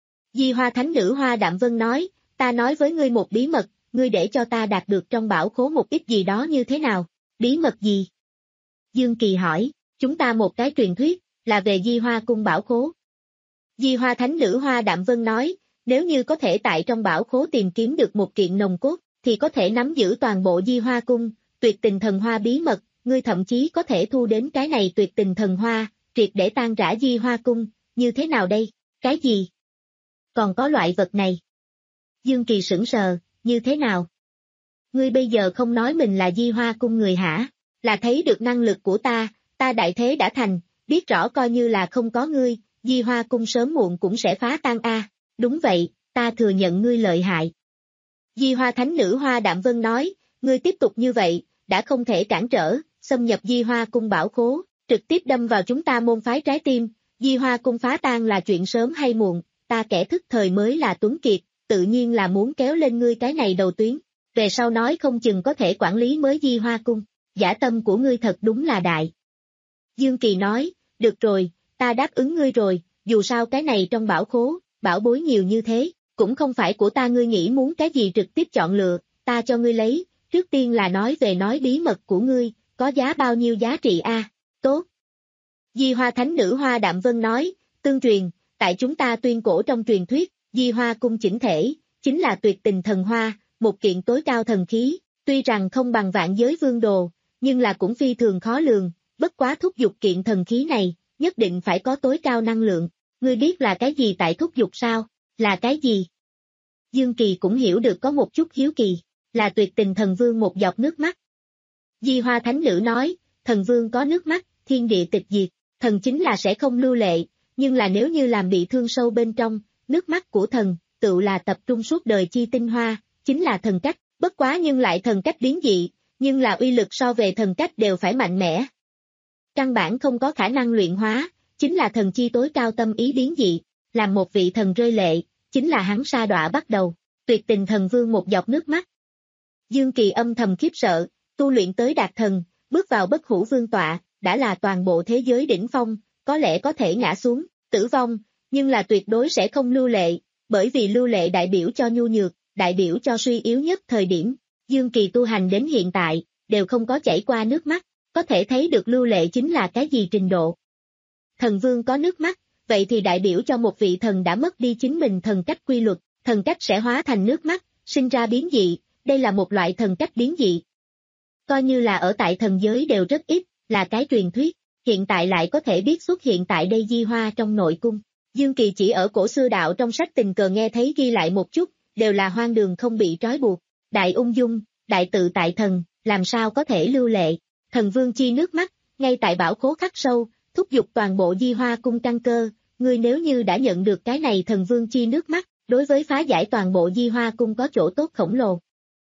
Di Hoa Thánh Nữ Hoa Đạm Vân nói, ta nói với ngươi một bí mật, ngươi để cho ta đạt được trong bảo khố một ít gì đó như thế nào, bí mật gì? Dương Kỳ hỏi, chúng ta một cái truyền thuyết, là về Di Hoa cung bảo khố. Di Hoa Thánh Nữ Hoa Đạm Vân nói, nếu như có thể tại trong bảo khố tìm kiếm được một kiện nồng cốt, thì có thể nắm giữ toàn bộ Di Hoa cung, tuyệt tình thần hoa bí mật, ngươi thậm chí có thể thu đến cái này tuyệt tình thần hoa, triệt để tan rã Di Hoa cung, như thế nào đây, cái gì? Còn có loại vật này. Dương Kỳ sững sờ, như thế nào? Ngươi bây giờ không nói mình là Di Hoa cung người hả? Là thấy được năng lực của ta, ta đại thế đã thành, biết rõ coi như là không có ngươi, Di Hoa cung sớm muộn cũng sẽ phá tan a. À. Đúng vậy, ta thừa nhận ngươi lợi hại. Di Hoa Thánh Nữ Hoa Đạm Vân nói, ngươi tiếp tục như vậy, đã không thể cản trở, xâm nhập Di Hoa cung bảo khố, trực tiếp đâm vào chúng ta môn phái trái tim, Di Hoa cung phá tan là chuyện sớm hay muộn, ta kẻ thức thời mới là Tuấn Kiệt, tự nhiên là muốn kéo lên ngươi cái này đầu tuyến, về sau nói không chừng có thể quản lý mới Di Hoa cung, dã tâm của ngươi thật đúng là đại. Dương Kỳ nói, được rồi, ta đáp ứng ngươi rồi, dù sao cái này trong bảo khố, bảo bối nhiều như thế, cũng không phải của ta, ngươi nghĩ muốn cái gì trực tiếp chọn lựa, ta cho ngươi lấy, trước tiên là nói về nói bí mật của ngươi, có giá bao nhiêu giá trị a? À? Tốt. Di Hoa Thánh Nữ Hoa Đạm Vân nói, tương truyền, tại chúng ta tuyên cổ trong truyền thuyết, Di Hoa cung chỉnh thể, chính là tuyệt tình thần hoa, một kiện tối cao thần khí, tuy rằng không bằng vạn giới vương đồ, nhưng là cũng phi thường khó lường, bất quá thúc giục kiện thần khí này, nhất định phải có tối cao năng lượng, ngươi biết là cái gì tại thúc giục sao, là cái gì? Dương Kỳ cũng hiểu được có một chút hiếu kỳ, là tuyệt tình thần vương một giọt nước mắt. Di Hoa Thánh Nữ nói, thần vương có nước mắt, thiên địa tịch diệt, thần chính là sẽ không lưu lệ, nhưng là nếu như làm bị thương sâu bên trong, nước mắt của thần, tự là tập trung suốt đời chi tinh hoa, chính là thần cách, bất quá nhưng lại thần cách biến dị, nhưng là uy lực so về thần cách đều phải mạnh mẽ. Căn bản không có khả năng luyện hóa, chính là thần chi tối cao tâm ý biến dị, làm một vị thần rơi lệ, chính là hắn sa đọa bắt đầu, tuyệt tình thần vương một giọt nước mắt. Dương Kỳ âm thầm khiếp sợ, tu luyện tới đạt thần, bước vào bất hủ vương tọa, đã là toàn bộ thế giới đỉnh phong, có lẽ có thể ngã xuống, tử vong, nhưng là tuyệt đối sẽ không lưu lệ, bởi vì lưu lệ đại biểu cho nhu nhược, đại biểu cho suy yếu nhất thời điểm. Dương Kỳ tu hành đến hiện tại, đều không có chảy qua nước mắt, có thể thấy được lưu lệ chính là cái gì trình độ. Thần vương có nước mắt, vậy thì đại biểu cho một vị thần đã mất đi chính mình thần cách quy luật, thần cách sẽ hóa thành nước mắt, sinh ra biến dị, đây là một loại thần cách biến dị. Coi như là ở tại thần giới đều rất ít, là cái truyền thuyết, hiện tại lại có thể biết xuất hiện tại đây di hoa trong nội cung. Dương Kỳ chỉ ở cổ xưa đạo trong sách tình cờ nghe thấy ghi lại một chút, đều là hoang đường không bị trói buộc. Đại ung dung, đại tự tại thần, làm sao có thể lưu lệ. Thần vương chi nước mắt, ngay tại bảo khố khắc sâu, thúc giục toàn bộ di hoa cung căn cơ. Ngươi nếu như đã nhận được cái này thần vương chi nước mắt, đối với phá giải toàn bộ di hoa cung có chỗ tốt khổng lồ.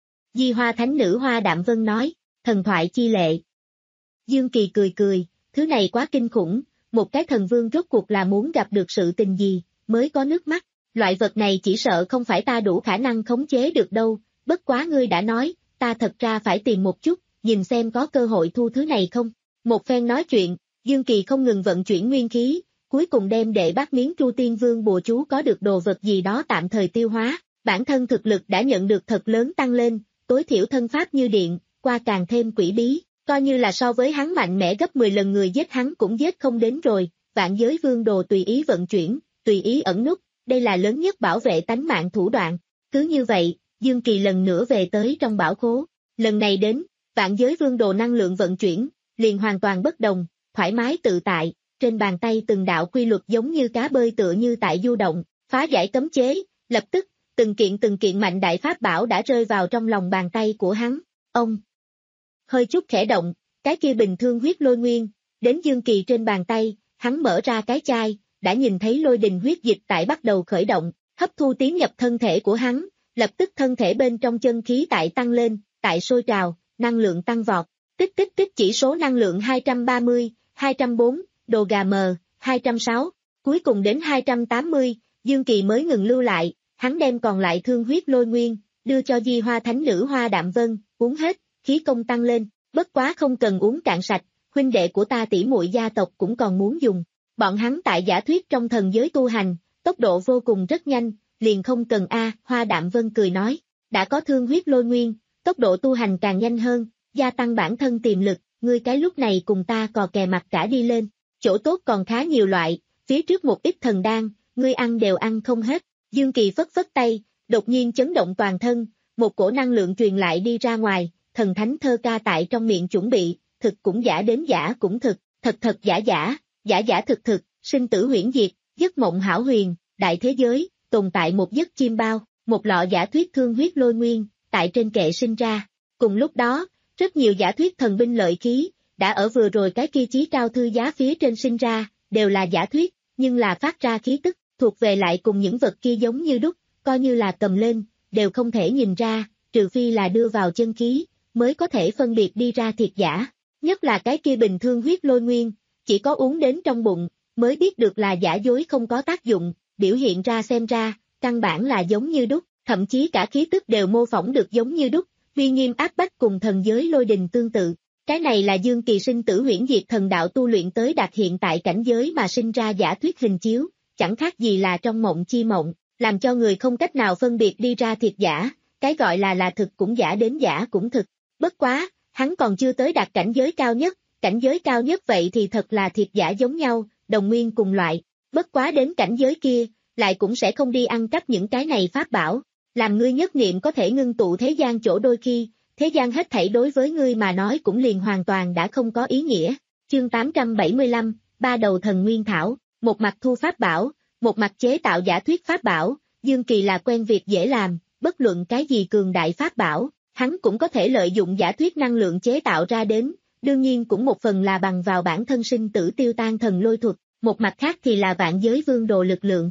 Di hoa thánh nữ Hoa Đạm Vân nói, thần thoại chi lệ. Dương Kỳ cười cười, thứ này quá kinh khủng, một cái thần vương rốt cuộc là muốn gặp được sự tình gì, mới có nước mắt, loại vật này chỉ sợ không phải ta đủ khả năng khống chế được đâu, bất quá ngươi đã nói, ta thật ra phải tìm một chút, nhìn xem có cơ hội thu thứ này không. Một phen nói chuyện, Dương Kỳ không ngừng vận chuyển nguyên khí, cuối cùng đem đệ bát miếng Tru Tiên Vương bùa chú có được đồ vật gì đó tạm thời tiêu hóa, bản thân thực lực đã nhận được thật lớn tăng lên, tối thiểu thân pháp như điện, qua càng thêm quỷ bí, coi như là so với hắn mạnh mẽ gấp mười lần người giết hắn cũng giết không đến rồi, vạn giới vương đồ tùy ý vận chuyển, tùy ý ẩn núp, đây là lớn nhất bảo vệ tánh mạng thủ đoạn. Cứ như vậy, Dương Kỳ lần nữa về tới trong bảo khố, lần này đến, vạn giới vương đồ năng lượng vận chuyển, liền hoàn toàn bất đồng, thoải mái tự tại, trên bàn tay từng đạo quy luật giống như cá bơi tựa như tại du động, phá giải cấm chế, lập tức, từng kiện từng kiện mạnh đại pháp bảo đã rơi vào trong lòng bàn tay của hắn. Ông hơi chút khẽ động, cái kia bình thương huyết lôi nguyên, đến Dương Kỳ trên bàn tay, hắn mở ra cái chai, đã nhìn thấy lôi đình huyết dịch tại bắt đầu khởi động, hấp thu tiến nhập thân thể của hắn, lập tức thân thể bên trong chân khí tại tăng lên, tại sôi trào, năng lượng tăng vọt, tích tích tích chỉ số năng lượng hai trăm ba mươi, hai trăm bốn, đồ gà mờ, hai trăm sáu, cuối cùng đến hai trăm tám mươi, Dương Kỳ mới ngừng lưu lại, hắn đem còn lại thương huyết lôi nguyên, đưa cho Di Hoa Thánh Nữ Hoa Đạm Vân, uống hết, khí công tăng lên, bất quá không cần uống cạn sạch, huynh đệ của ta tỷ muội gia tộc cũng còn muốn dùng. Bọn hắn tại giả thuyết trong thần giới tu hành, tốc độ vô cùng rất nhanh, liền không cần a. Hoa Đạm Vân cười nói, đã có thương huyết lôi nguyên, tốc độ tu hành càng nhanh hơn, gia tăng bản thân tiềm lực, ngươi cái lúc này cùng ta cò kè mặt cả đi lên, chỗ tốt còn khá nhiều loại, phía trước một ít thần đan, ngươi ăn đều ăn không hết. Dương Kỳ phất phất tay, đột nhiên chấn động toàn thân, một cổ năng lượng truyền lại đi ra ngoài, thần thánh thơ ca tại trong miệng chuẩn bị, thực cũng giả đến giả cũng thực, thật thật giả giả, giả giả thực thực, sinh tử huyễn diệt, giấc mộng hão huyền, đại thế giới, tồn tại một giấc chim bao, một lọ giả thuyết thương huyết lôi nguyên, tại trên kệ sinh ra. Cùng lúc đó, rất nhiều giả thuyết thần binh lợi khí, đã ở vừa rồi cái kia chí cao thư giá phía trên sinh ra, đều là giả thuyết, nhưng là phát ra khí tức, thuộc về lại cùng những vật kia giống như đúc, coi như là cầm lên, đều không thể nhìn ra, trừ phi là đưa vào chân khí, mới có thể phân biệt đi ra thiệt giả. Nhất là cái kia bình thương huyết lôi nguyên, chỉ có uống đến trong bụng, mới biết được là giả dối không có tác dụng, biểu hiện ra xem ra, căn bản là giống như đúc, thậm chí cả khí tức đều mô phỏng được giống như đúc, uy nghiêm áp bách cùng thần giới lôi đình tương tự. Cái này là Dương Kỳ sinh tử huyễn diệt thần đạo tu luyện tới đạt hiện tại cảnh giới mà sinh ra giả thuyết hình chiếu, chẳng khác gì là trong mộng chi mộng, làm cho người không cách nào phân biệt đi ra thiệt giả, cái gọi là là thực cũng giả đến giả cũng thực. Bất quá, hắn còn chưa tới đạt cảnh giới cao nhất, cảnh giới cao nhất vậy thì thật là thiệt giả giống nhau, đồng nguyên cùng loại, bất quá đến cảnh giới kia, lại cũng sẽ không đi ăn cắp những cái này pháp bảo, làm ngươi nhất niệm có thể ngưng tụ thế gian chỗ đôi khi, thế gian hết thảy đối với ngươi mà nói cũng liền hoàn toàn đã không có ý nghĩa. Chương tám trăm bảy mươi lăm, ba đầu thần nguyên thảo, một mặt thu pháp bảo, một mặt chế tạo giả thuyết pháp bảo, Dương Kỳ là quen việc dễ làm, bất luận cái gì cường đại pháp bảo, hắn cũng có thể lợi dụng giả thuyết năng lượng chế tạo ra đến, đương nhiên cũng một phần là bằng vào bản thân sinh tử tiêu tan thần lôi thuật, một mặt khác thì là vạn giới vương đồ lực lượng.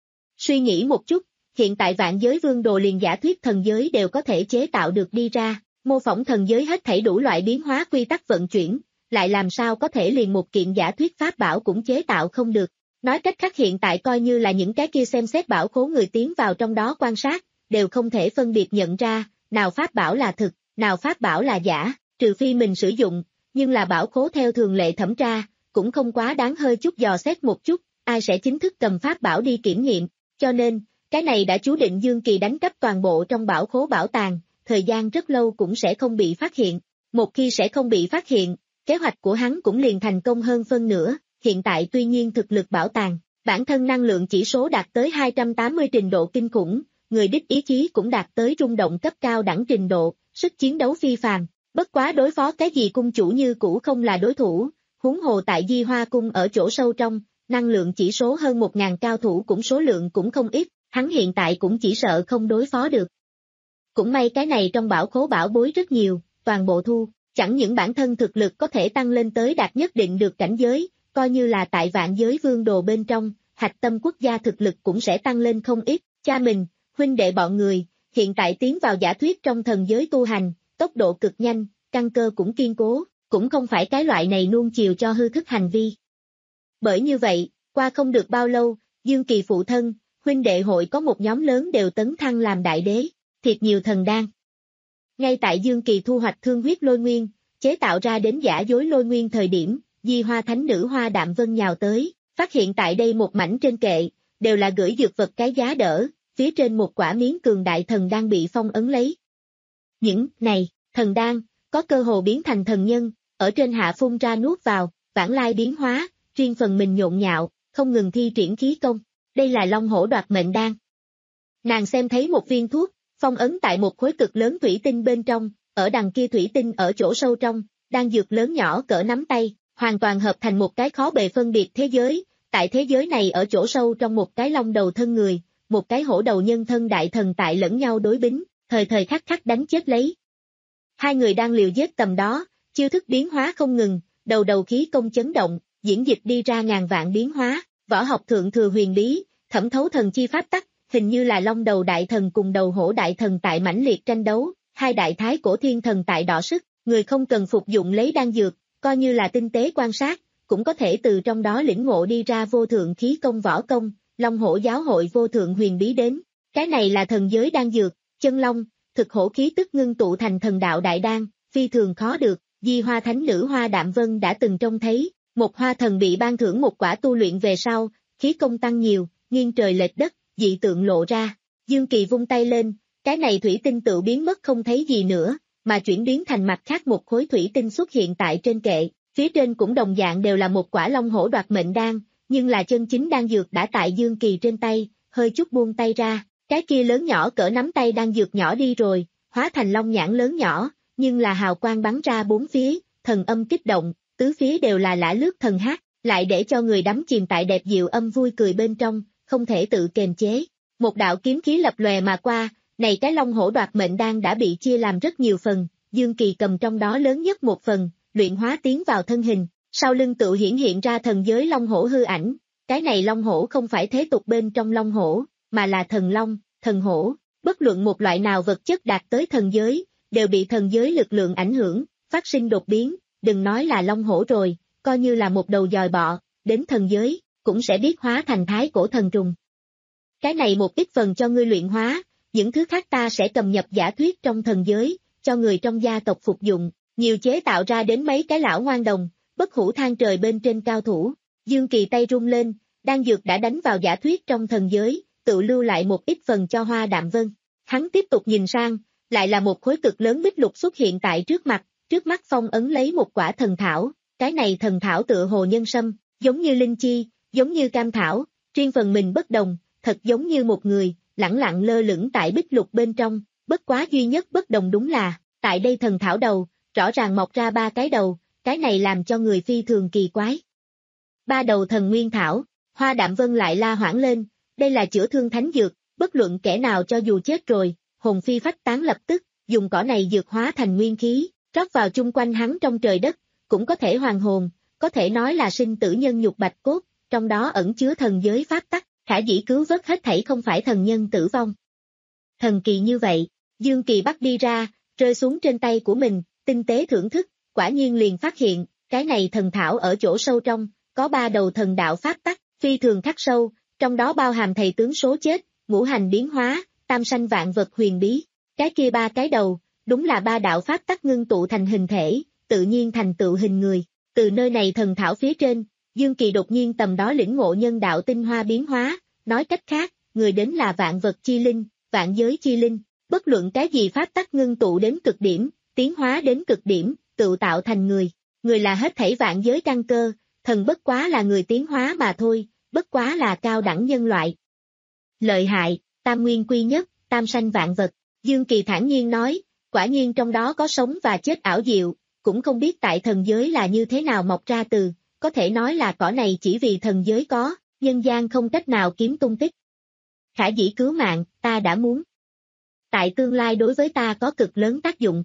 Suy nghĩ một chút, hiện tại vạn giới vương đồ liền giả thuyết thần giới đều có thể chế tạo được đi ra, mô phỏng thần giới hết thảy đủ loại biến hóa quy tắc vận chuyển, lại làm sao có thể liền một kiện giả thuyết pháp bảo cũng chế tạo không được. Nói cách khác hiện tại coi như là những cái kia xem xét bảo khố người tiến vào trong đó quan sát, đều không thể phân biệt nhận ra, nào pháp bảo là thực, nào pháp bảo là giả, trừ phi mình sử dụng, nhưng là bảo khố theo thường lệ thẩm tra, cũng không quá đáng hơi chút dò xét một chút, ai sẽ chính thức cầm pháp bảo đi kiểm nghiệm, cho nên, cái này đã chú định Dương Kỳ đánh cắp toàn bộ trong bảo khố bảo tàng, thời gian rất lâu cũng sẽ không bị phát hiện, một khi sẽ không bị phát hiện, kế hoạch của hắn cũng liền thành công hơn phân nửa, hiện tại tuy nhiên thực lực bảo tàng, bản thân năng lượng chỉ số đạt tới hai trăm tám mươi trình độ kinh khủng, người đích ý chí cũng đạt tới rung động cấp cao đẳng trình độ, sức chiến đấu phi phàm, bất quá đối phó cái gì cung chủ như cũ không là đối thủ, huống hồ tại Di Hoa Cung ở chỗ sâu trong, năng lượng chỉ số hơn một ngàn cao thủ cũng số lượng cũng không ít, hắn hiện tại cũng chỉ sợ không đối phó được. Cũng may cái này trong bảo khố bảo bối rất nhiều, toàn bộ thu, chẳng những bản thân thực lực có thể tăng lên tới đạt nhất định được cảnh giới, coi như là tại vạn giới vương đồ bên trong, hạch tâm quốc gia thực lực cũng sẽ tăng lên không ít, cha mình, huynh đệ bọn người, hiện tại tiến vào giả thuyết trong thần giới tu hành, tốc độ cực nhanh, căn cơ cũng kiên cố, cũng không phải cái loại này nuông chiều cho hư thức hành vi. Bởi như vậy, qua không được bao lâu, Dương Kỳ phụ thân, huynh đệ hội có một nhóm lớn đều tấn thăng làm đại đế, thiệt nhiều thần đan. Ngay tại Dương Kỳ thu hoạch thương huyết lôi nguyên, chế tạo ra đến giả dối lôi nguyên thời điểm, Di Hoa Thánh Nữ Hoa Đạm Vân nhào tới, phát hiện tại đây một mảnh trên kệ, đều là gửi dược vật cái giá đỡ, phía trên một quả miếng cường đại thần đan bị phong ấn lấy. Những này, thần đan, có cơ hồ biến thành thần nhân, ở trên hạ phun ra nuốt vào, vãng lai biến hóa, riêng phần mình nhộn nhạo, không ngừng thi triển khí công, đây là long hổ đoạt mệnh đan. Nàng xem thấy một viên thuốc, phong ấn tại một khối cực lớn thủy tinh bên trong, ở đằng kia thủy tinh ở chỗ sâu trong, đan dược lớn nhỏ cỡ nắm tay, hoàn toàn hợp thành một cái khó bề phân biệt thế giới, tại thế giới này ở chỗ sâu trong một cái long đầu thân người, một cái hổ đầu nhân thân đại thần tại lẫn nhau đối bính, thời thời khắc khắc đánh chết lấy. Hai người đang liều giết tầm đó, chiêu thức biến hóa không ngừng, đầu đầu khí công chấn động, diễn dịch đi ra ngàn vạn biến hóa, võ học thượng thừa huyền bí, thẩm thấu thần chi pháp tắc, hình như là long đầu đại thần cùng đầu hổ đại thần tại mãnh liệt tranh đấu, hai đại thái cổ thiên thần tại đọ sức, người không cần phục dụng lấy đan dược, coi như là tinh tế quan sát, cũng có thể từ trong đó lĩnh ngộ đi ra vô thượng khí công võ công, long hổ giáo hội vô thượng huyền bí đến. Cái này là thần giới đan dược, chân long, thực hổ khí tức ngưng tụ thành thần đạo đại đan, phi thường khó được, Di Hoa Thánh Nữ Hoa Đạm Vân đã từng trông thấy, một hoa thần bị ban thưởng một quả tu luyện về sau, khí công tăng nhiều, nghiêng trời lệch đất, dị tượng lộ ra, Dương Kỳ vung tay lên, cái này thủy tinh tự biến mất không thấy gì nữa, mà chuyển biến thành mặt khác một khối thủy tinh xuất hiện tại trên kệ, phía trên cũng đồng dạng đều là một quả long hổ đoạt mệnh đan, nhưng là chân chính đan dược đã tại Dương Kỳ trên tay, hơi chút buông tay ra, cái kia lớn nhỏ cỡ nắm tay đan dược nhỏ đi rồi, hóa thành long nhãn lớn nhỏ, nhưng là hào quang bắn ra bốn phía, thần âm kích động, tứ phía đều là lã lướt thần hát, lại để cho người đắm chìm tại đẹp diệu âm vui cười bên trong, không thể tự kềm chế. Một đạo kiếm khí lập lòe mà qua, này cái long hổ đoạt mệnh đan đã bị chia làm rất nhiều phần, Dương Kỳ cầm trong đó lớn nhất một phần, luyện hóa tiến vào thân hình, sau lưng tự hiển hiện ra thần giới long hổ hư ảnh, cái này long hổ không phải thế tục bên trong long hổ, mà là thần long, thần hổ, bất luận một loại nào vật chất đạt tới thần giới, đều bị thần giới lực lượng ảnh hưởng, phát sinh đột biến, đừng nói là long hổ rồi, coi như là một đầu dòi bọ, đến thần giới, cũng sẽ biết hóa thành thái cổ thần trùng. Cái này một ít phần cho ngươi luyện hóa, những thứ khác ta sẽ cầm nhập giả thuyết trong thần giới, cho người trong gia tộc phục dụng, nhiều chế tạo ra đến mấy cái lão ngoan đồng, bất hủ than trời bên trên cao thủ, Dương Kỳ tay rung lên, đan dược đã đánh vào giả thuyết trong thần giới, tự lưu lại một ít phần cho Hoa Đạm Vân. Hắn tiếp tục nhìn sang, lại là một khối cực lớn bích lục xuất hiện tại trước mặt, trước mắt phong ấn lấy một quả thần thảo, cái này thần thảo tựa hồ nhân sâm, giống như linh chi, giống như cam thảo, riêng phần mình bất đồng, thật giống như một người, lẳng lặng lơ lửng tại bích lục bên trong, bất quá duy nhất bất đồng đúng là, tại đây thần thảo đầu, rõ ràng mọc ra ba cái đầu, cái này làm cho người phi thường kỳ quái. Ba đầu thần nguyên thảo, Hoa Đạm Vân lại la hoảng lên, đây là chữa thương thánh dược, bất luận kẻ nào cho dù chết rồi, hồn phi phách tán lập tức, dùng cỏ này dược hóa thành nguyên khí, rót vào chung quanh hắn trong trời đất, cũng có thể hoàn hồn, có thể nói là sinh tử nhân nhục bạch cốt, trong đó ẩn chứa thần giới pháp tắc, khả dĩ cứu vớt hết thảy không phải thần nhân tử vong. Thần kỳ như vậy, Dương Kỳ bắt đi ra, rơi xuống trên tay của mình, tinh tế thưởng thức, quả nhiên liền phát hiện, cái này thần thảo ở chỗ sâu trong, có ba đầu thần đạo pháp tắc, phi thường khắc sâu, trong đó bao hàm thầy tướng số chết, ngũ hành biến hóa, tam sanh vạn vật huyền bí, cái kia ba cái đầu, đúng là ba đạo pháp tắc ngưng tụ thành hình thể, tự nhiên thành tựu hình người, từ nơi này thần thảo phía trên, Dương Kỳ đột nhiên tầm đó lĩnh ngộ nhân đạo tinh hoa biến hóa, nói cách khác, người đến là vạn vật chi linh, vạn giới chi linh, bất luận cái gì pháp tắc ngưng tụ đến cực điểm, tiến hóa đến cực điểm, tự tạo thành người, người là hết thảy vạn giới căn cơ, thần bất quá là người tiến hóa mà thôi, bất quá là cao đẳng nhân loại. Lợi hại, tam nguyên quy nhất, tam sanh vạn vật, Dương Kỳ thản nhiên nói, quả nhiên trong đó có sống và chết ảo diệu, cũng không biết tại thần giới là như thế nào mọc ra từ, có thể nói là cỏ này chỉ vì thần giới có, nhân gian không cách nào kiếm tung tích. Khả dĩ cứu mạng, ta đã muốn. Tại tương lai đối với ta có cực lớn tác dụng.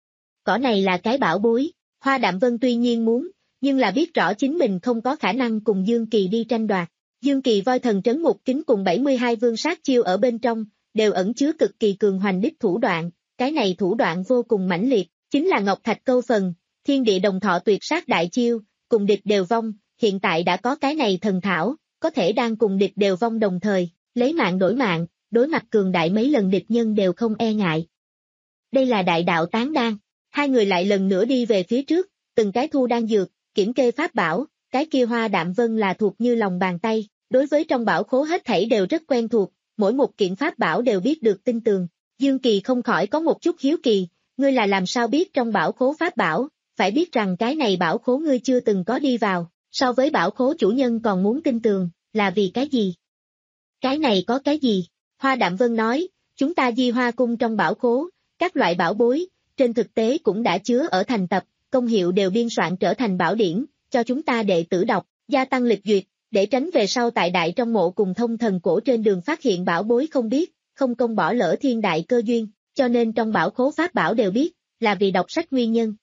Cỏ này là cái bảo bối, Hoa Đạm Vân tuy nhiên muốn, nhưng là biết rõ chính mình không có khả năng cùng Dương Kỳ đi tranh đoạt. Dương Kỳ voi thần trấn ngục kính cùng bảy mươi hai vương sát chiêu ở bên trong, đều ẩn chứa cực kỳ cường hoành đích thủ đoạn, cái này thủ đoạn vô cùng mãnh liệt, chính là Ngọc Thạch câu phần, thiên địa đồng thọ tuyệt sát đại chiêu, cùng địch đều vong, hiện tại đã có cái này thần thảo, có thể đang cùng địch đều vong đồng thời, lấy mạng đổi mạng, đối mặt cường đại mấy lần địch nhân đều không e ngại. Đây là đại đạo tán đan, hai người lại lần nữa đi về phía trước, từng cái thu đan dược, kiểm kê pháp bảo, cái kia Hoa Đạm Vân là thuộc như lòng bàn tay, đối với trong bảo khố hết thảy đều rất quen thuộc, mỗi một kiện pháp bảo đều biết được tin tường. Dương Kỳ không khỏi có một chút hiếu kỳ, ngươi là làm sao biết trong bảo khố pháp bảo, phải biết rằng cái này bảo khố ngươi chưa từng có đi vào, so với bảo khố chủ nhân còn muốn tin tường, là vì cái gì? Cái này có cái gì? Hoa Đạm Vân nói, chúng ta Di Hoa cung trong bảo khố, các loại bảo bối, trên thực tế cũng đã chứa ở thành tập, công hiệu đều biên soạn trở thành bảo điển, cho chúng ta đệ tử đọc, gia tăng lịch duyệt, để tránh về sau tại đại trong mộ cùng thông thần cổ trên đường phát hiện bảo bối không biết, không công bỏ lỡ thiên đại cơ duyên, cho nên trong bảo khố pháp bảo đều biết, là vì đọc sách nguyên nhân.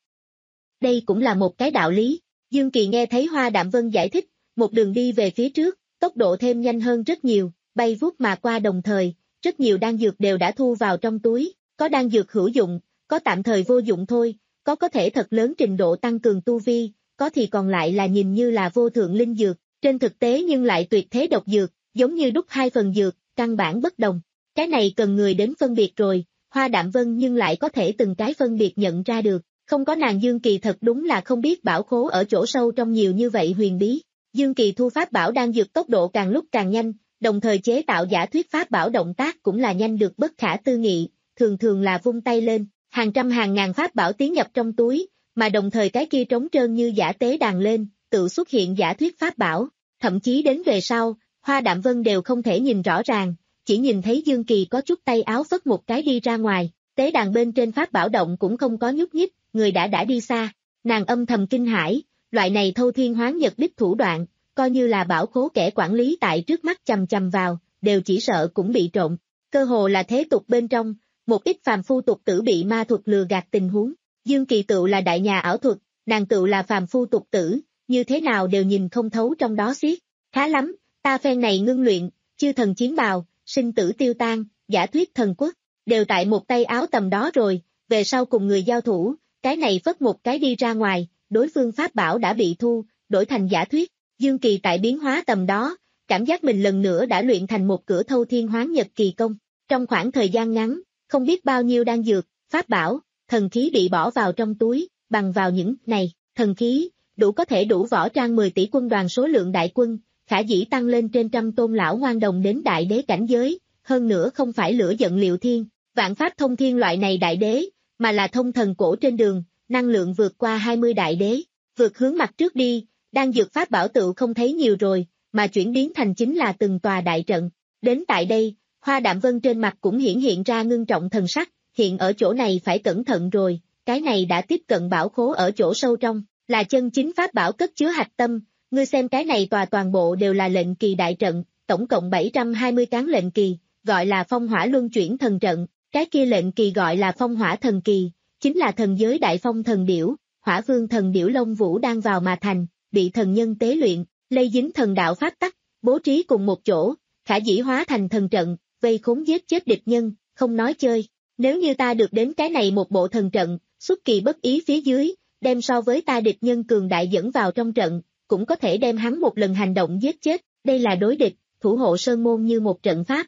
Đây cũng là một cái đạo lý, Dương Kỳ nghe thấy Hoa Đạm Vân giải thích, một đường đi về phía trước, tốc độ thêm nhanh hơn rất nhiều, bay vút mà qua đồng thời, rất nhiều đan dược đều đã thu vào trong túi, có đan dược hữu dụng, có tạm thời vô dụng thôi, có có thể thật lớn trình độ tăng cường tu vi, có thì còn lại là nhìn như là vô thượng linh dược, trên thực tế nhưng lại tuyệt thế độc dược, giống như đúc hai phần dược, căn bản bất đồng. Cái này cần người đến phân biệt rồi, Hoa Đạm Vân nhưng lại có thể từng cái phân biệt nhận ra được, không có nàng Dương Kỳ thật đúng là không biết bảo khố ở chỗ sâu trong nhiều như vậy huyền bí. Dương Kỳ thu pháp bảo đang dược tốc độ càng lúc càng nhanh, đồng thời chế tạo giả thuyết pháp bảo động tác cũng là nhanh được bất khả tư nghị, thường thường là vung tay lên, hàng trăm hàng ngàn pháp bảo tiến nhập trong túi, mà đồng thời cái kia trống trơn như giả tế đàn lên, tự xuất hiện giả thuyết pháp bảo, thậm chí đến về sau, Hoa Đạm Vân đều không thể nhìn rõ ràng, chỉ nhìn thấy Dương Kỳ có chút tay áo phất một cái đi ra ngoài, tế đàn bên trên pháp bảo động cũng không có nhúc nhích, người đã đã đi xa, nàng âm thầm kinh hãi, loại này thâu thiên hoán nhật đích thủ đoạn, coi như là bảo khố kẻ quản lý tại trước mắt chầm chầm vào, đều chỉ sợ cũng bị trộn, cơ hồ là thế tục bên trong, một ít phàm phu tục tử bị ma thuật lừa gạt tình huống, Dương Kỳ tựu là đại nhà ảo thuật, nàng tựu là phàm phu tục tử, như thế nào đều nhìn không thấu trong đó xiết, khá lắm, ta phen này ngưng luyện, chư thần chiến bào, sinh tử tiêu tan, giả thuyết thần quốc, đều tại một tay áo tầm đó rồi, về sau cùng người giao thủ, cái này phất một cái đi ra ngoài, đối phương pháp bảo đã bị thu, đổi thành giả thuyết, Dương Kỳ tại biến hóa tầm đó, cảm giác mình lần nữa đã luyện thành một cửa thâu thiên hoán nhật kỳ công, trong khoảng thời gian ngắn, không biết bao nhiêu đan dược, pháp bảo, thần khí bị bỏ vào trong túi, bằng vào những này, thần khí, đủ có thể đủ võ trang mười tỷ quân đoàn số lượng đại quân, khả dĩ tăng lên trên trăm tôn lão ngoan đồng đến đại đế cảnh giới, hơn nữa không phải lửa giận liệu thiên, vạn pháp thông thiên loại này đại đế, mà là thông thần cổ trên đường, năng lượng vượt qua hai mươi đại đế, vượt hướng mặt trước đi, đang dược pháp bảo tự không thấy nhiều rồi, mà chuyển biến thành chính là từng tòa đại trận. Đến tại đây, Hoa Đạm Vân trên mặt cũng hiển hiện ra ngưng trọng thần sắc, hiện ở chỗ này phải cẩn thận rồi, cái này đã tiếp cận bảo khố ở chỗ sâu trong, là chân chính pháp bảo cất chứa hạch tâm, ngươi xem cái này tòa toàn bộ đều là lệnh kỳ đại trận, tổng cộng bảy trăm hai mươi cán lệnh kỳ, gọi là phong hỏa luân chuyển thần trận, cái kia lệnh kỳ gọi là phong hỏa thần kỳ, chính là thần giới đại phong thần điểu, hỏa vương thần điểu Long Vũ đang vào mà thành, bị thần nhân tế luyện, lây dính thần đạo pháp tắc, bố trí cùng một chỗ, khả dĩ hóa thành thần trận, vây khốn giết chết địch nhân, không nói chơi. Nếu như ta được đến cái này một bộ thần trận, xuất kỳ bất ý phía dưới, đem so với ta địch nhân cường đại dẫn vào trong trận, cũng có thể đem hắn một lần hành động giết chết, đây là đối địch, thủ hộ sơn môn như một trận pháp.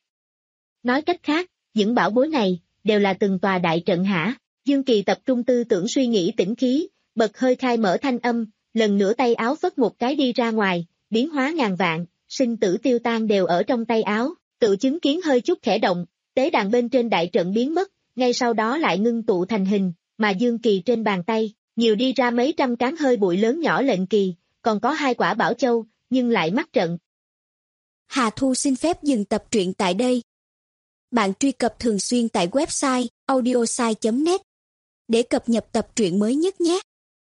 Nói cách khác, những bảo bối này, đều là từng tòa đại trận hả? Dương Kỳ tập trung tư tưởng suy nghĩ tĩnh khí, bật hơi khai mở thanh âm, lần nữa tay áo phất một cái đi ra ngoài, biến hóa ngàn vạn, sinh tử tiêu tan đều ở trong tay áo, tự chứng kiến hơi chút khẽ động, tế đàn bên trên đại trận biến mất, ngay sau đó lại ngưng tụ thành hình, mà Dương Kỳ trên bàn tay, nhiều đi ra mấy trăm cán hơi bụi lớn nhỏ lệnh kỳ, còn có hai quả bảo châu, nhưng lại mắc trận. Hà Thu xin phép dừng tập truyện tại đây. Bạn truy cập thường xuyên tại website audiosai chấm net để cập nhật tập truyện mới nhất nhé.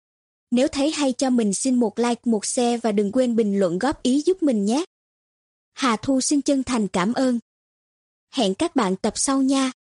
Nếu thấy hay cho mình xin một like, một share và đừng quên bình luận góp ý giúp mình nhé. Hà Thu xin chân thành cảm ơn. Hẹn các bạn tập sau nha.